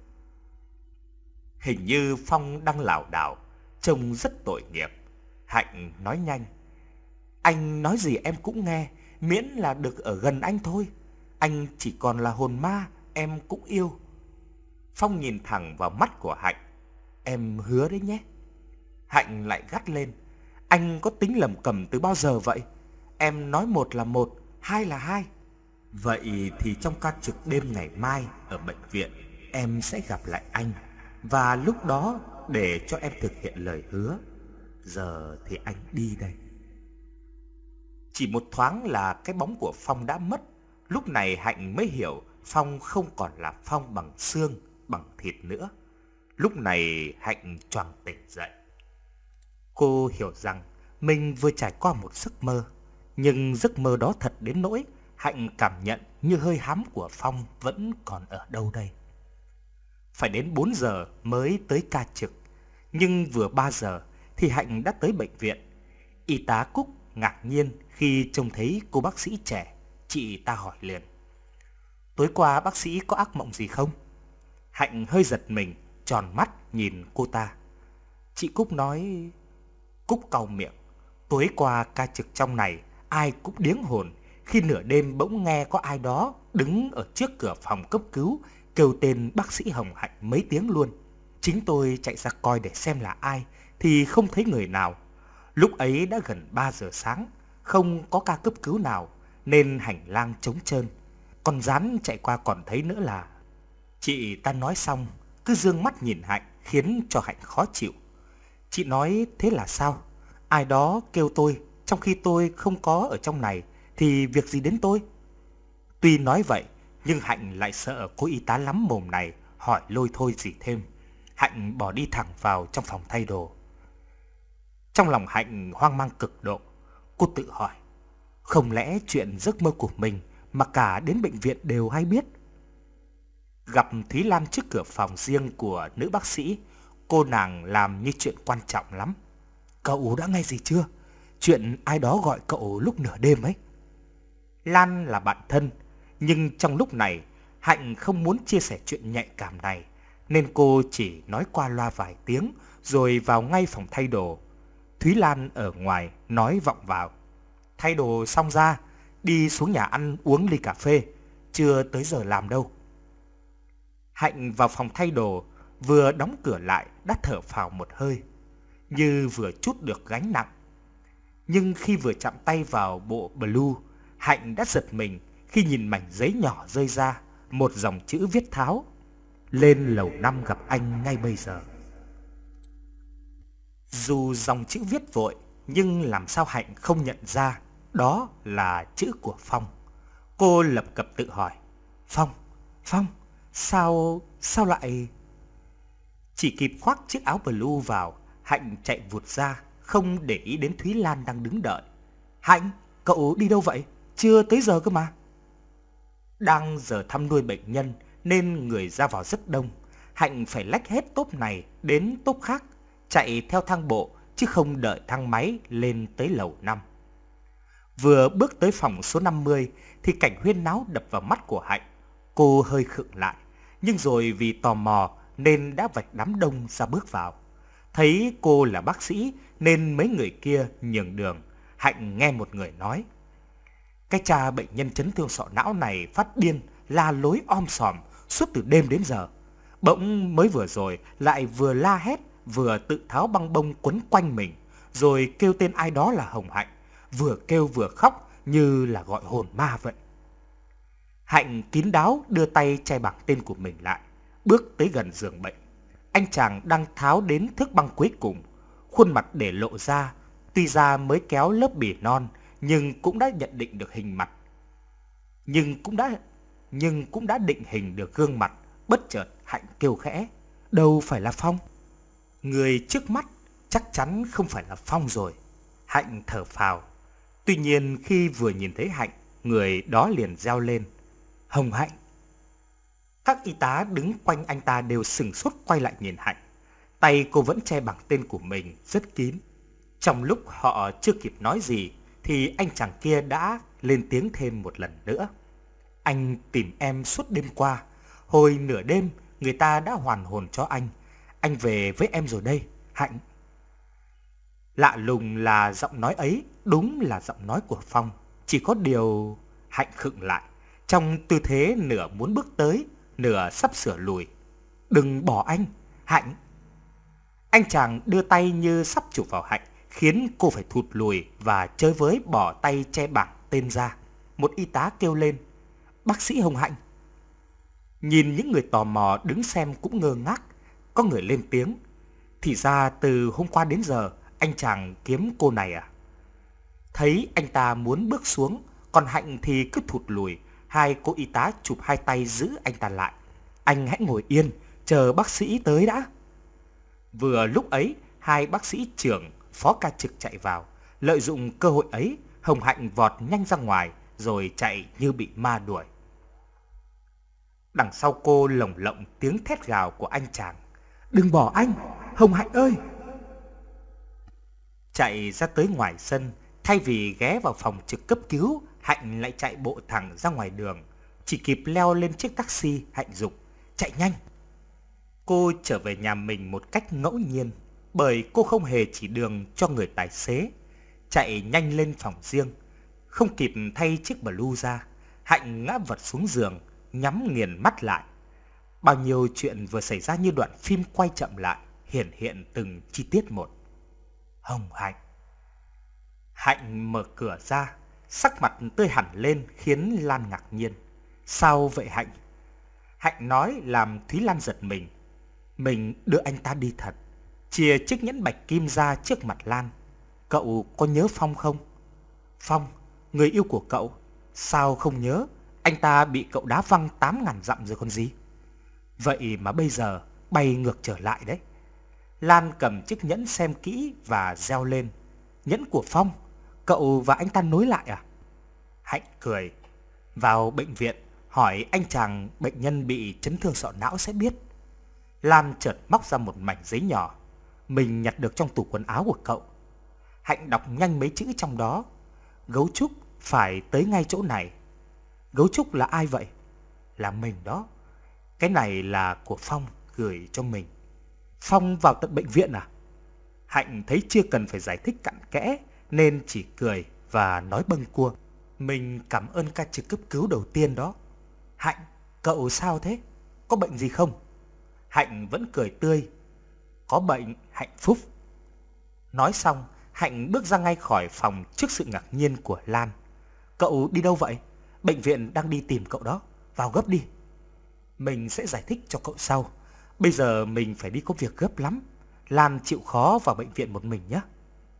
Hình như Phong đang lảo đảo, trông rất tội nghiệp. Hạnh nói nhanh. Anh nói gì em cũng nghe, miễn là được ở gần anh thôi. Anh chỉ còn là hồn ma, em cũng yêu. Phong nhìn thẳng vào mắt của Hạnh. Em hứa đấy nhé. Hạnh lại gắt lên. Anh có tính lầm cầm từ bao giờ vậy? Em nói một là một, hai là hai. Vậy thì trong ca trực đêm ngày mai ở bệnh viện, em sẽ gặp lại anh. Và lúc đó để cho em thực hiện lời hứa. Giờ thì anh đi đây. Chỉ một thoáng là cái bóng của Phong đã mất. Lúc này Hạnh mới hiểu Phong không còn là Phong bằng xương, bằng thịt nữa. Lúc này Hạnh choàng tỉnh dậy. Cô hiểu rằng mình vừa trải qua một giấc mơ. Nhưng giấc mơ đó thật đến nỗi Hạnh cảm nhận như hơi hám của Phong vẫn còn ở đâu đây. Phải đến bốn giờ mới tới ca trực. Nhưng vừa ba giờ thì Hạnh đã tới bệnh viện. Y tá Cúc ngạc nhiên khi trông thấy cô bác sĩ trẻ. Chị ta hỏi liền. Tối qua bác sĩ có ác mộng gì không? Hạnh hơi giật mình, tròn mắt nhìn cô ta. Chị Cúc nói... Cúc cau miệng. Tối qua ca trực trong này ai cũng điếng hồn khi nửa đêm bỗng nghe có ai đó đứng ở trước cửa phòng cấp cứu kêu tên bác sĩ Hồng Hạnh mấy tiếng luôn. Chính tôi chạy ra coi để xem là ai thì không thấy người nào. Lúc ấy đã gần ba giờ sáng, không có ca cấp cứu nào nên hành lang trống trơn. Con rắn chạy qua còn thấy nữa là... Chị ta nói xong cứ dương mắt nhìn Hạnh khiến cho Hạnh khó chịu. Chị nói thế là sao? Ai đó kêu tôi trong khi tôi không có ở trong này thì việc gì đến tôi? Tuy nói vậy nhưng Hạnh lại sợ cô y tá lắm mồm này hỏi lôi thôi gì thêm. Hạnh bỏ đi thẳng vào trong phòng thay đồ. Trong lòng Hạnh hoang mang cực độ. Cô tự hỏi, không lẽ chuyện giấc mơ của mình mà cả đến bệnh viện đều hay biết? Gặp Thúy Lan trước cửa phòng riêng của nữ bác sĩ, cô nàng làm như chuyện quan trọng lắm. Cậu đã nghe gì chưa? Chuyện ai đó gọi cậu lúc nửa đêm ấy. Lan là bạn thân, nhưng trong lúc này Hạnh không muốn chia sẻ chuyện nhạy cảm này, nên cô chỉ nói qua loa vài tiếng rồi vào ngay phòng thay đồ. Thúy Lan ở ngoài nói vọng vào. Thay đồ xong ra, đi xuống nhà ăn uống ly cà phê, chưa tới giờ làm đâu. Hạnh vào phòng thay đồ, vừa đóng cửa lại đã thở phào một hơi, như vừa trút được gánh nặng. Nhưng khi vừa chạm tay vào bộ blue, Hạnh đã giật mình khi nhìn mảnh giấy nhỏ rơi ra, một dòng chữ viết tháo: lên lầu năm gặp anh ngay bây giờ. Dù dòng chữ viết vội, nhưng làm sao Hạnh không nhận ra đó là chữ của Phong. Cô lập cập tự hỏi, Phong, Phong, sao, sao lại... Chỉ kịp khoác chiếc áo blue vào, Hạnh chạy vụt ra, không để ý đến Thúy Lan đang đứng đợi. Hạnh, cậu đi đâu vậy? Chưa tới giờ cơ mà. Đang giờ thăm nuôi bệnh nhân nên người ra vào rất đông. Hạnh phải lách hết tốp này đến tốp khác, chạy theo thang bộ chứ không đợi thang máy lên tới lầu năm. Vừa bước tới phòng số năm mươi thì cảnh huyên náo đập vào mắt của Hạnh. Cô hơi khựng lại, nhưng rồi vì tò mò nên đã vạch đám đông ra bước vào. Thấy cô là bác sĩ nên mấy người kia nhường đường. Hạnh nghe một người nói: cái cha bệnh nhân chấn thương sọ não này phát điên, la lối om sòm suốt từ đêm đến giờ. Bỗng mới vừa rồi lại vừa la hét, vừa tự tháo băng bông quấn quanh mình, rồi kêu tên ai đó là Hồng Hạnh, vừa kêu vừa khóc như là gọi hồn ma vậy. Hạnh kín đáo đưa tay che bằng tên của mình lại, bước tới gần giường bệnh. Anh chàng đang tháo đến thước băng cuối cùng, khuôn mặt để lộ ra, tuy ra mới kéo lớp bì non nhưng cũng đã nhận định được hình mặt. Nhưng cũng đã nhưng cũng đã định hình được gương mặt. Bất chợt Hạnh kêu khẽ: đâu phải là Phong. Người trước mắt chắc chắn không phải là Phong rồi. Hạnh thở phào. Tuy nhiên khi vừa nhìn thấy Hạnh, người đó liền reo lên: Hồng Hạnh. Các y tá đứng quanh anh ta đều sửng sốt quay lại nhìn Hạnh. Tay cô vẫn che bằng tên của mình rất kín. Trong lúc họ chưa kịp nói gì thì anh chàng kia đã lên tiếng thêm một lần nữa: anh tìm em suốt đêm qua. Hồi nửa đêm người ta đã hoàn hồn cho anh. Anh về với em rồi đây, Hạnh. Lạ lùng là giọng nói ấy đúng là giọng nói của Phong. Chỉ có điều Hạnh khựng lại, trong tư thế nửa muốn bước tới, nửa sắp sửa lùi. Đừng bỏ anh, Hạnh. Anh chàng đưa tay như sắp chụp vào Hạnh, khiến cô phải thụt lùi và chơi với bỏ tay che bảng tên ra. Một y tá kêu lên: bác sĩ Hồng Hạnh. Nhìn những người tò mò đứng xem cũng ngơ ngác. Có người lên tiếng: thì ra từ hôm qua đến giờ anh chàng kiếm cô này à? Thấy anh ta muốn bước xuống, còn Hạnh thì cứ thụt lùi. Hai cô y tá chụp hai tay giữ anh ta lại: anh hãy ngồi yên, chờ bác sĩ tới đã. Vừa lúc ấy, hai bác sĩ trưởng, phó ca trực chạy vào. Lợi dụng cơ hội ấy, Hồng Hạnh vọt nhanh ra ngoài rồi chạy như bị ma đuổi. Đằng sau cô lồng lộng tiếng thét gào của anh chàng: đừng bỏ anh, Hồng Hạnh ơi. Chạy ra tới ngoài sân, thay vì ghé vào phòng trực cấp cứu, Hạnh lại chạy bộ thẳng ra ngoài đường. Chỉ kịp leo lên chiếc taxi, Hạnh dục: chạy nhanh. Cô trở về nhà mình một cách ngẫu nhiên, bởi cô không hề chỉ đường cho người tài xế. Chạy nhanh lên phòng riêng, không kịp thay chiếc blue ra, Hạnh ngã vật xuống giường, nhắm nghiền mắt lại. Bao nhiêu chuyện vừa xảy ra như đoạn phim quay chậm lại, hiển hiện từng chi tiết một. Hồng Hạnh. Hạnh mở cửa ra, sắc mặt tươi hẳn lên khiến Lan ngạc nhiên. Sao vậy Hạnh? Hạnh nói làm Thúy Lan giật mình. Mình đưa anh ta đi thật. Chìa chiếc nhẫn bạch kim ra trước mặt Lan. Cậu có nhớ Phong không? Phong, người yêu của cậu. Sao không nhớ? Anh ta bị cậu đá văng tám ngàn dặm rồi còn gì. Vậy mà bây giờ bay ngược trở lại đấy. Lan cầm chiếc nhẫn xem kỹ và reo lên: nhẫn của Phong, cậu và anh ta nối lại à? Hạnh cười. Vào bệnh viện hỏi anh chàng bệnh nhân bị chấn thương sọ não sẽ biết. Lan chợt móc ra một mảnh giấy nhỏ mình nhặt được trong tủ quần áo của cậu. Hạnh đọc nhanh mấy chữ trong đó: Gấu Trúc phải tới ngay chỗ này. Gấu Trúc là ai vậy? Là mình đó. Cái này là của Phong gửi cho mình. Phong vào tận bệnh viện à? Hạnh thấy chưa cần phải giải thích cặn kẽ nên chỉ cười và nói bâng quơ: mình cảm ơn ca trực cấp cứu đầu tiên đó. Hạnh, cậu sao thế? Có bệnh gì không? Hạnh vẫn cười tươi: có bệnh, hạnh phúc. Nói xong, Hạnh bước ra ngay khỏi phòng trước sự ngạc nhiên của Lan. Cậu đi đâu vậy? Bệnh viện đang đi tìm cậu đó. Vào gấp đi. Mình sẽ giải thích cho cậu sau. Bây giờ mình phải đi có việc gấp lắm. Lan chịu khó vào bệnh viện một mình nhé.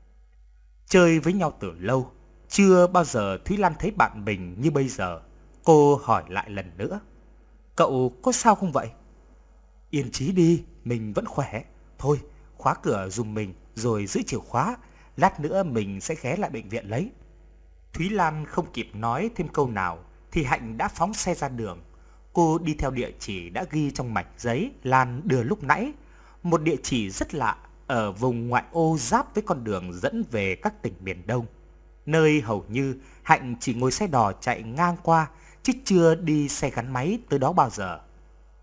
Chơi với nhau từ lâu, chưa bao giờ Thúy Lan thấy bạn mình như bây giờ. Cô hỏi lại lần nữa: cậu có sao không vậy? Yên chí đi, mình vẫn khỏe. Thôi, khóa cửa giùm mình rồi giữ chìa khóa. Lát nữa mình sẽ ghé lại bệnh viện lấy. Thúy Lan không kịp nói thêm câu nào thì Hạnh đã phóng xe ra đường. Cô đi theo địa chỉ đã ghi trong mảnh giấy Lan đưa lúc nãy. Một địa chỉ rất lạ ở vùng ngoại ô giáp với con đường dẫn về các tỉnh miền Đông, nơi hầu như Hạnh chỉ ngồi xe đò chạy ngang qua chứ chưa đi xe gắn máy tới đó bao giờ.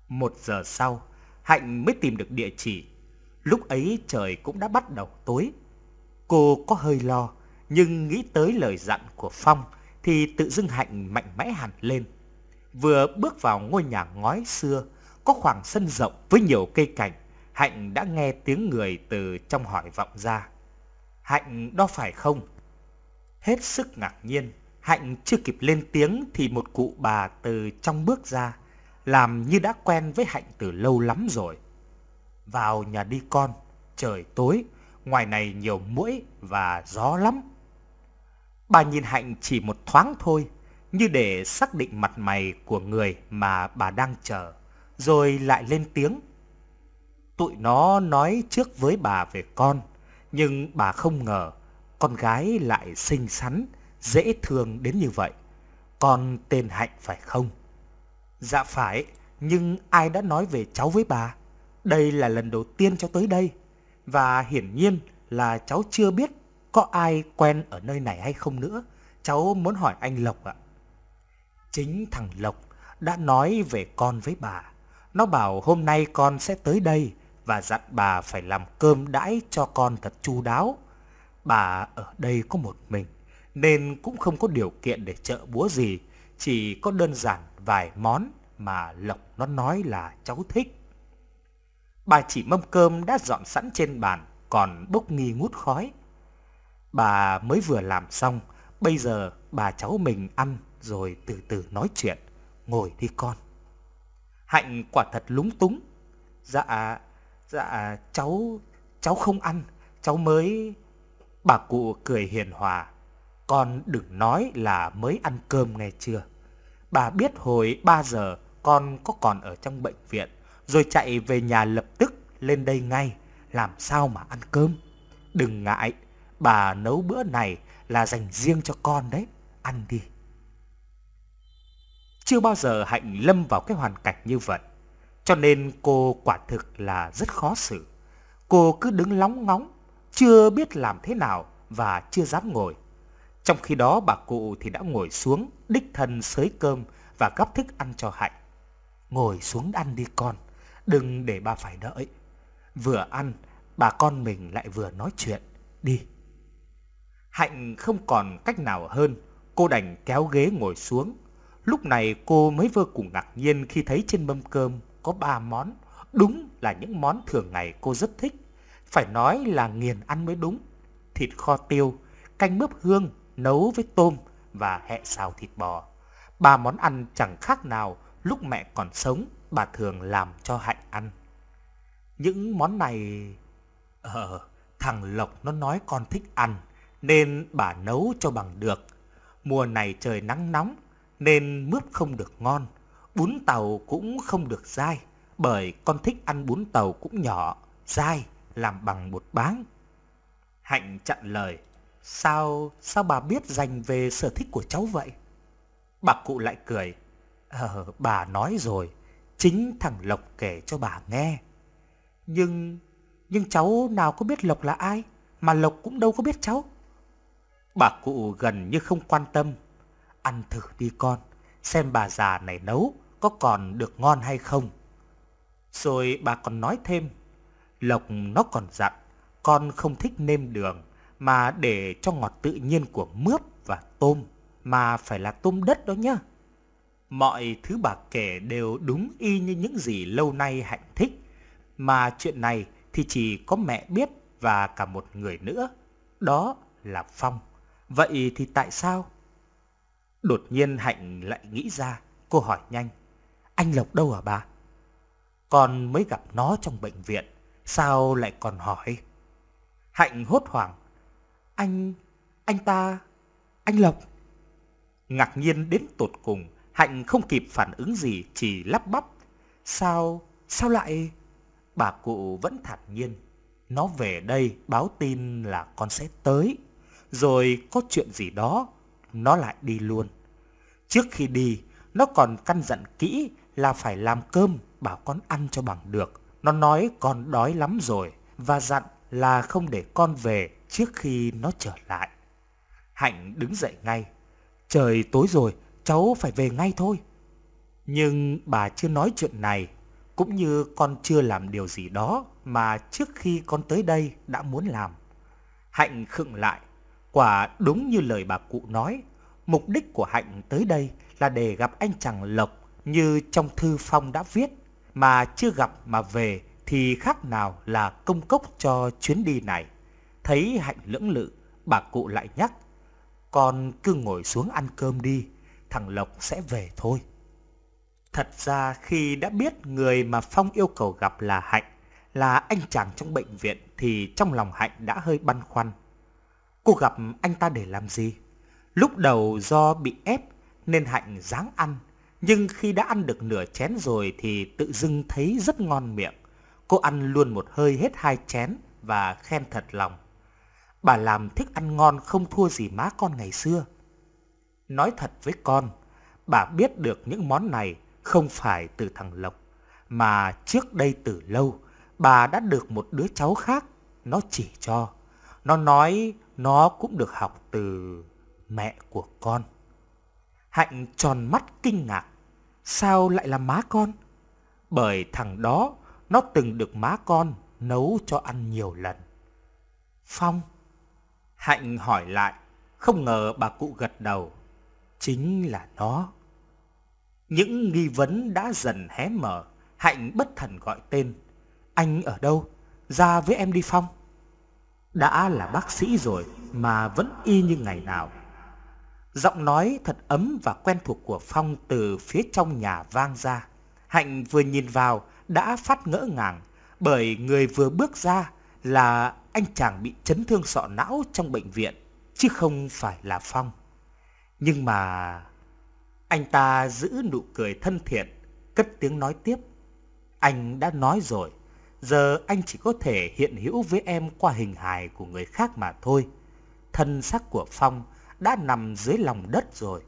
Một giờ sau, Hạnh mới tìm được địa chỉ. Lúc ấy trời cũng đã bắt đầu tối. Cô có hơi lo, nhưng nghĩ tới lời dặn của Phong thì tự dưng Hạnh mạnh mẽ hẳn lên. Vừa bước vào ngôi nhà ngói xưa, có khoảng sân rộng với nhiều cây cảnh, Hạnh đã nghe tiếng người từ trong hỏi vọng ra. Hạnh đó phải không? Hết sức ngạc nhiên, Hạnh chưa kịp lên tiếng thì một cụ bà từ trong bước ra, làm như đã quen với Hạnh từ lâu lắm rồi. Vào nhà đi con, trời tối, ngoài này nhiều muỗi và gió lắm. Bà nhìn Hạnh chỉ một thoáng thôi, như để xác định mặt mày của người mà bà đang chờ, rồi lại lên tiếng. Tụi nó nói trước với bà về con, nhưng bà không ngờ con gái lại xinh xắn, dễ thương đến như vậy. Con tên Hạnh phải không? Dạ phải, nhưng ai đã nói về cháu với bà? Đây là lần đầu tiên cháu tới đây, và hiển nhiên là cháu chưa biết có ai quen ở nơi này hay không nữa. Cháu muốn hỏi anh Lộc ạ. Chính thằng Lộc đã nói về con với bà. Nó bảo hôm nay con sẽ tới đây và dặn bà phải làm cơm đãi cho con thật chu đáo. Bà ở đây có một mình nên cũng không có điều kiện để trợ búa gì, chỉ có đơn giản vài món mà Lộc nó nói là cháu thích. Bà chỉ mâm cơm đã dọn sẵn trên bàn còn bốc nghi ngút khói. Bà mới vừa làm xong, bây giờ bà cháu mình ăn rồi từ từ nói chuyện. Ngồi đi con. Hạnh quả thật lúng túng. Dạ, dạ cháu, cháu không ăn, cháu mới... Bà cụ cười hiền hòa. Con đừng nói là mới ăn cơm nghe chưa. Bà biết hồi ba giờ con có còn ở trong bệnh viện, rồi chạy về nhà lập tức lên đây ngay, làm sao mà ăn cơm. Đừng ngại, bà nấu bữa này là dành riêng cho con đấy, ăn đi. Chưa bao giờ Hạnh lâm vào cái hoàn cảnh như vậy, cho nên cô quả thực là rất khó xử. Cô cứ đứng lóng ngóng, chưa biết làm thế nào và chưa dám ngồi. Trong khi đó bà cụ thì đã ngồi xuống, đích thân xới cơm và gắp thức ăn cho Hạnh. Ngồi xuống ăn đi con, đừng để bà phải đợi. Vừa ăn, bà con mình lại vừa nói chuyện, đi. Hạnh không còn cách nào hơn, cô đành kéo ghế ngồi xuống. Lúc này cô mới vô cùng ngạc nhiên khi thấy trên mâm cơm có ba món. Đúng là những món thường ngày cô rất thích, phải nói là nghiền ăn mới đúng. Thịt kho tiêu, canh mướp hương nấu với tôm và hẹ xào thịt bò. Ba món ăn chẳng khác nào lúc mẹ còn sống bà thường làm cho Hạnh ăn. Những món này... Ờ, thằng Lộc nó nói con thích ăn nên bà nấu cho bằng được. Mùa này trời nắng nóng nên mướp không được ngon, bún tàu cũng không được dai, bởi con thích ăn bún tàu cũng nhỏ, dai, làm bằng bột báng. Hạnh chặn lời. Sao, sao bà biết dành về sở thích của cháu vậy? Bà cụ lại cười. Ờ, bà nói rồi, chính thằng Lộc kể cho bà nghe. Nhưng, nhưng cháu nào có biết Lộc là ai, mà Lộc cũng đâu có biết cháu. Bà cụ gần như không quan tâm. Ăn thử đi con, xem bà già này nấu có còn được ngon hay không. Rồi bà còn nói thêm. Lộc nó còn dặn con không thích nêm đường, mà để cho ngọt tự nhiên của mướp và tôm, mà phải là tôm đất đó nhá. Mọi thứ bà kể đều đúng y như những gì lâu nay Hạnh thích, mà chuyện này thì chỉ có mẹ biết và cả một người nữa, đó là Phong. Vậy thì tại sao? Đột nhiên Hạnh lại nghĩ ra, cô hỏi nhanh. Anh Lộc đâu hả bà? Con mới gặp nó trong bệnh viện, sao lại còn hỏi? Hạnh hốt hoảng. Anh... anh ta... anh Lộc. Ngạc nhiên đến tột cùng, Hạnh không kịp phản ứng gì, chỉ lắp bắp. Sao... sao lại... Bà cụ vẫn thản nhiên. Nó về đây báo tin là con sẽ tới, rồi có chuyện gì đó nó lại đi luôn. Trước khi đi, nó còn căn dặn kỹ là phải làm cơm bảo con ăn cho bằng được. Nó nói con đói lắm rồi và dặn là không để con về trước khi nó trở lại. Hạnh đứng dậy ngay. Trời tối rồi, cháu phải về ngay thôi. Nhưng bà chưa nói chuyện này, cũng như con chưa làm điều gì đó mà trước khi con tới đây đã muốn làm. Hạnh khựng lại. Quả đúng như lời bà cụ nói, mục đích của Hạnh tới đây là để gặp anh chàng Lộc như trong thư Phong đã viết, mà chưa gặp mà về thì khác nào là công cốc cho chuyến đi này. Thấy Hạnh lưỡng lự, bà cụ lại nhắc: con cứ ngồi xuống ăn cơm đi, thằng Lộc sẽ về thôi. Thật ra khi đã biết người mà Phong yêu cầu gặp là Hạnh, là anh chàng trong bệnh viện, thì trong lòng Hạnh đã hơi băn khoăn. Cô gặp anh ta để làm gì? Lúc đầu do bị ép nên Hạnh ráng ăn, nhưng khi đã ăn được nửa chén rồi thì tự dưng thấy rất ngon miệng. Cô ăn luôn một hơi hết hai chén và khen thật lòng: bà làm thức ăn ngon không thua gì má con ngày xưa. Nói thật với con, bà biết được những món này không phải từ thằng Lộc, mà trước đây từ lâu bà đã được một đứa cháu khác nó chỉ cho. Nó nói nó cũng được học từ mẹ của con. Hạnh tròn mắt kinh ngạc. Sao lại là má con? Bởi thằng đó nó từng được má con nấu cho ăn nhiều lần. Phong? Hạnh hỏi lại, không ngờ bà cụ gật đầu. Chính là nó. Những nghi vấn đã dần hé mở. Hạnh bất thần gọi tên. Anh ở đâu? Ra với em đi Phong. Đã là bác sĩ rồi mà vẫn y như ngày nào. Giọng nói thật ấm và quen thuộc của Phong từ phía trong nhà vang ra. Hạnh vừa nhìn vào đã phát ngỡ ngàng, bởi người vừa bước ra là anh chàng bị chấn thương sọ não trong bệnh viện, chứ không phải là Phong. Nhưng mà anh ta giữ nụ cười thân thiện, cất tiếng nói tiếp. Anh đã nói rồi, giờ anh chỉ có thể hiện hữu với em qua hình hài của người khác mà thôi. Thân xác của Phong đã nằm dưới lòng đất rồi.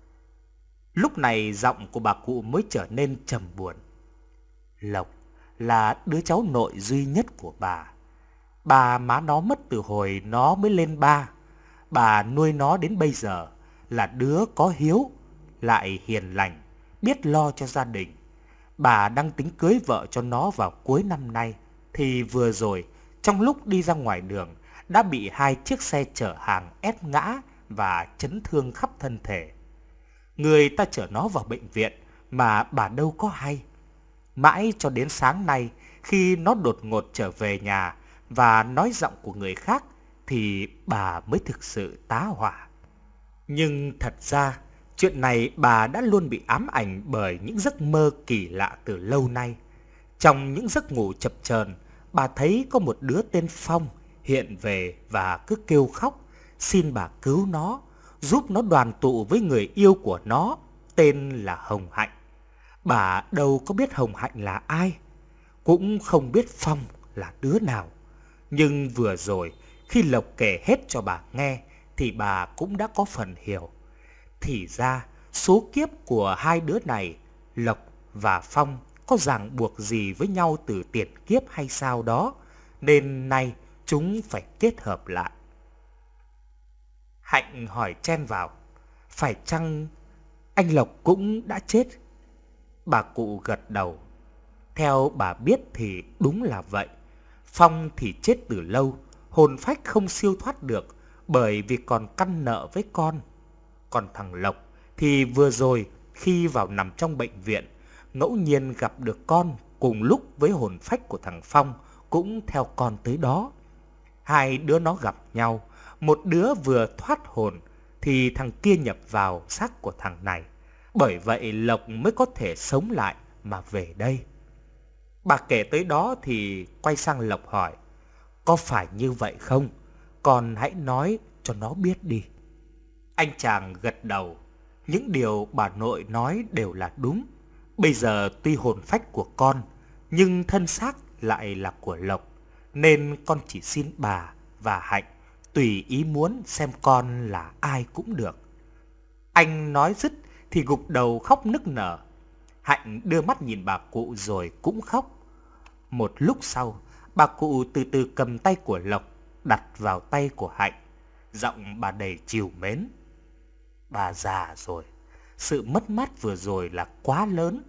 Lúc này giọng của bà cụ mới trở nên trầm buồn. Lộc là đứa cháu nội duy nhất của bà. Bà má nó mất từ hồi nó mới lên ba. Bà nuôi nó đến bây giờ, là đứa có hiếu, lại hiền lành, biết lo cho gia đình. Bà đang tính cưới vợ cho nó vào cuối năm nay, thì vừa rồi trong lúc đi ra ngoài đường đã bị hai chiếc xe chở hàng ép ngã và chấn thương khắp thân thể. Người ta chở nó vào bệnh viện mà bà đâu có hay. Mãi cho đến sáng nay, khi nó đột ngột trở về nhà và nói giọng của người khác, thì bà mới thực sự tá hỏa. Nhưng thật ra chuyện này bà đã luôn bị ám ảnh bởi những giấc mơ kỳ lạ từ lâu nay. Trong những giấc ngủ chập chờn, bà thấy có một đứa tên Phong hiện về và cứ kêu khóc, xin bà cứu nó, giúp nó đoàn tụ với người yêu của nó, tên là Hồng Hạnh. Bà đâu có biết Hồng Hạnh là ai, cũng không biết Phong là đứa nào. Nhưng vừa rồi khi Lộc kể hết cho bà nghe thì bà cũng đã có phần hiểu. Thì ra số kiếp của hai đứa này, Lộc và Phong, có ràng buộc gì với nhau từ tiền kiếp hay sao đó, nên nay chúng phải kết hợp lại. Hạnh hỏi chen vào, phải chăng anh Lộc cũng đã chết? Bà cụ gật đầu. Theo bà biết thì đúng là vậy. Phong thì chết từ lâu, hồn phách không siêu thoát được, bởi vì còn căn nợ với con. Còn thằng Lộc thì vừa rồi khi vào nằm trong bệnh viện, ngẫu nhiên gặp được con cùng lúc với hồn phách của thằng Phong cũng theo con tới đó. Hai đứa nó gặp nhau, một đứa vừa thoát hồn thì thằng kia nhập vào xác của thằng này. Bởi vậy Lộc mới có thể sống lại mà về đây. Bà kể tới đó thì quay sang Lộc hỏi, có phải như vậy không? Con hãy nói cho nó biết đi. Anh chàng gật đầu. Những điều bà nội nói đều là đúng. Bây giờ tuy hồn phách của con, nhưng thân xác lại là của Lộc, nên con chỉ xin bà và Hạnh tùy ý muốn xem con là ai cũng được. Anh nói dứt thì gục đầu khóc nức nở. Hạnh đưa mắt nhìn bà cụ rồi cũng khóc. Một lúc sau, bà cụ từ từ cầm tay của Lộc đặt vào tay của Hạnh. Giọng bà đầy trìu mến. Bà già rồi, sự mất mát vừa rồi là quá lớn,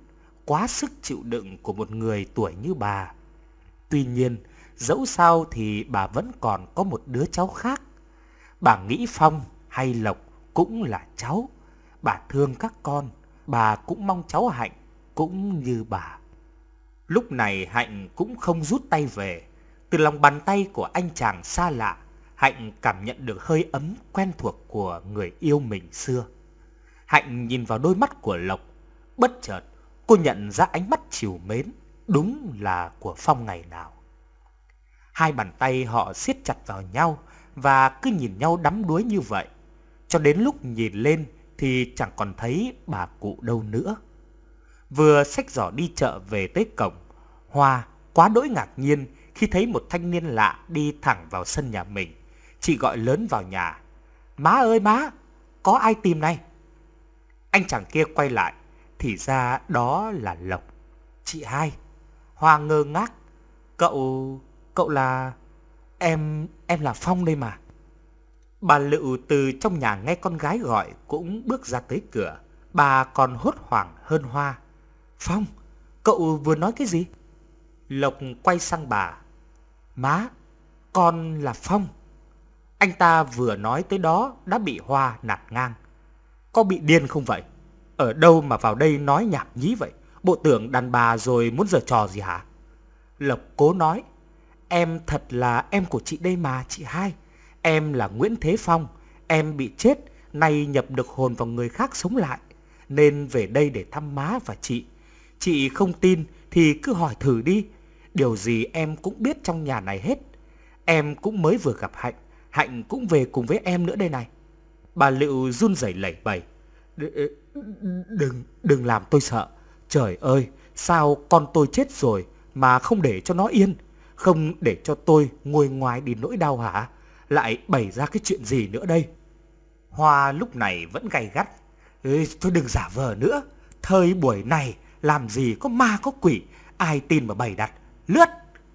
quá sức chịu đựng của một người tuổi như bà. Tuy nhiên, dẫu sao thì bà vẫn còn có một đứa cháu khác. Bà nghĩ Phong hay Lộc cũng là cháu. Bà thương các con, bà cũng mong cháu Hạnh cũng như bà. Lúc này Hạnh cũng không rút tay về. Từ lòng bàn tay của anh chàng xa lạ, Hạnh cảm nhận được hơi ấm quen thuộc của người yêu mình xưa. Hạnh nhìn vào đôi mắt của Lộc, bất chợt cô nhận ra ánh mắt trìu mến, đúng là của Phong ngày nào. Hai bàn tay họ siết chặt vào nhau và cứ nhìn nhau đắm đuối như vậy, cho đến lúc nhìn lên thì chẳng còn thấy bà cụ đâu nữa. Vừa xách giỏ đi chợ về tới cổng, Hoa quá đỗi ngạc nhiên khi thấy một thanh niên lạ đi thẳng vào sân nhà mình. Chị gọi lớn vào nhà: "Má ơi má, có ai tìm này?" Anh chàng kia quay lại, thì ra đó là Lộc. "Chị hai." Hoa ngơ ngác: Cậu... cậu là... Em... em là Phong đây mà." Bà Lựu từ trong nhà nghe con gái gọi cũng bước ra tới cửa. Bà còn hốt hoảng hơn Hoa: "Phong, cậu vừa nói cái gì?" Lộc quay sang bà: "Má, con là Phong." Anh ta vừa nói tới đó đã bị Hoa nạt ngang: "Có bị điên không vậy? Ở đâu mà vào đây nói nhảm nhí vậy? Bộ tưởng đàn bà rồi muốn giở trò gì hả?" Lộc cố nói: "Em thật là em của chị đây mà chị hai. Em là Nguyễn Thế Phong. Em bị chết, nay nhập được hồn vào người khác sống lại, nên về đây để thăm má và chị. Chị không tin thì cứ hỏi thử đi. Điều gì em cũng biết trong nhà này hết. Em cũng mới vừa gặp Hạnh, Hạnh cũng về cùng với em nữa đây này." Bà Lựu run rẩy lẩy bẩy: Đừng, đừng làm tôi sợ. Trời ơi, sao con tôi chết rồi mà không để cho nó yên, không để cho tôi nguôi ngoai đi nỗi đau hả? Lại bày ra cái chuyện gì nữa đây?" Hoa lúc này vẫn gay gắt: "Ê, thôi đừng giả vờ nữa. Thời buổi này làm gì có ma có quỷ, ai tin mà bày đặt, lướt."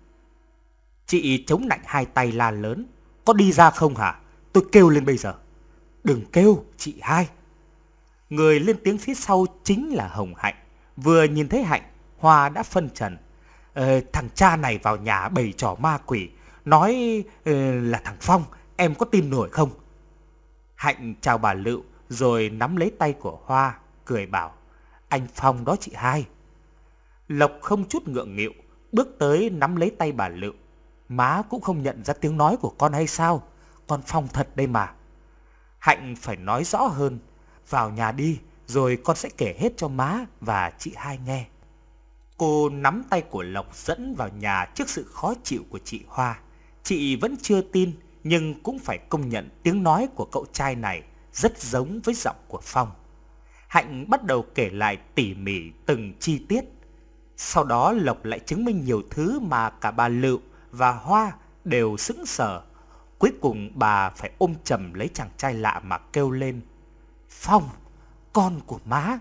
Chị chống nạnh hai tay la lớn: "Có đi ra không hả? Tôi kêu lên bây giờ." "Đừng kêu, chị hai." Người lên tiếng phía sau chính là Hồng Hạnh. Vừa nhìn thấy Hạnh, Hoa đã phân trần: ờ, "Thằng cha này vào nhà bày trò ma quỷ, nói ờ, là thằng Phong, em có tin nổi không?" Hạnh chào bà Lựu rồi nắm lấy tay của Hoa, cười bảo: "Anh Phong đó chị hai." Lộc không chút ngượng nghịu bước tới nắm lấy tay bà Lựu: "Má cũng không nhận ra tiếng nói của con hay sao? Con Phong thật đây mà." Hạnh phải nói rõ hơn: "Vào nhà đi, rồi con sẽ kể hết cho má và chị hai nghe." Cô nắm tay của Lộc dẫn vào nhà trước sự khó chịu của chị Hoa. Chị vẫn chưa tin, nhưng cũng phải công nhận tiếng nói của cậu trai này rất giống với giọng của Phong. Hạnh bắt đầu kể lại tỉ mỉ từng chi tiết. Sau đó Lộc lại chứng minh nhiều thứ mà cả bà Lựu và Hoa đều sững sờ. Cuối cùng bà phải ôm chầm lấy chàng trai lạ mà kêu lên: "Phong, con của má."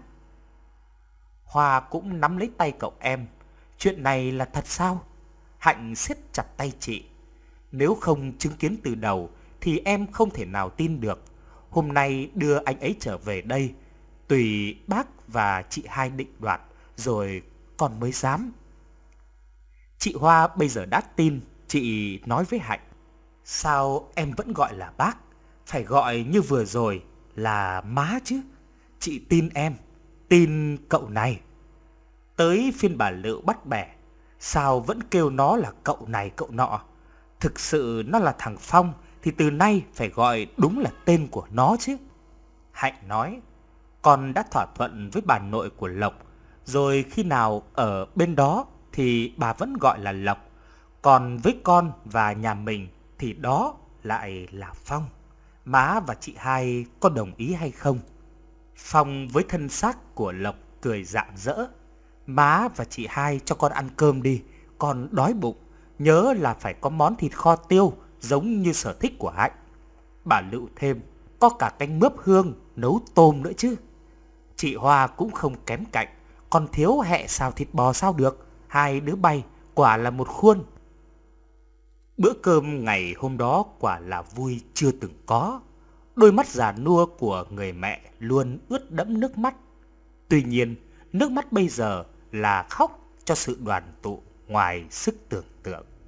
Hoa cũng nắm lấy tay cậu em: "Chuyện này là thật sao?" Hạnh siết chặt tay chị: "Nếu không chứng kiến từ đầu thì em không thể nào tin được. Hôm nay đưa anh ấy trở về đây, tùy bác và chị hai định đoạt, rồi con mới dám." Chị Hoa bây giờ đã tin. Chị nói với Hạnh: "Sao em vẫn gọi là bác? Phải gọi như vừa rồi là má chứ. Chị tin em, tin cậu này." Tới phiên bà Lựu bắt bẻ: "Sao vẫn kêu nó là cậu này cậu nọ? Thực sự nó là thằng Phong thì từ nay phải gọi đúng là tên của nó chứ." Hạnh nói: "Con đã thỏa thuận với bà nội của Lộc, rồi khi nào ở bên đó thì bà vẫn gọi là Lộc, còn với con và nhà mình thì đó lại là Phong. Má và chị hai có đồng ý hay không?" Phong với thân xác của Lộc cười rạng rỡ: "Má và chị hai cho con ăn cơm đi, con đói bụng. Nhớ là phải có món thịt kho tiêu giống như sở thích của Hạnh." Bà Lựu thêm: "Có cả canh mướp hương, nấu tôm nữa chứ." Chị Hoa cũng không kém cạnh: "Còn thiếu hẹ xào thịt bò sao được, hai đứa bay quả là một khuôn." Bữa cơm ngày hôm đó quả là vui chưa từng có. Đôi mắt già nua của người mẹ luôn ướt đẫm nước mắt. Tuy nhiên, nước mắt bây giờ là khóc cho sự đoàn tụ ngoài sức tưởng tượng.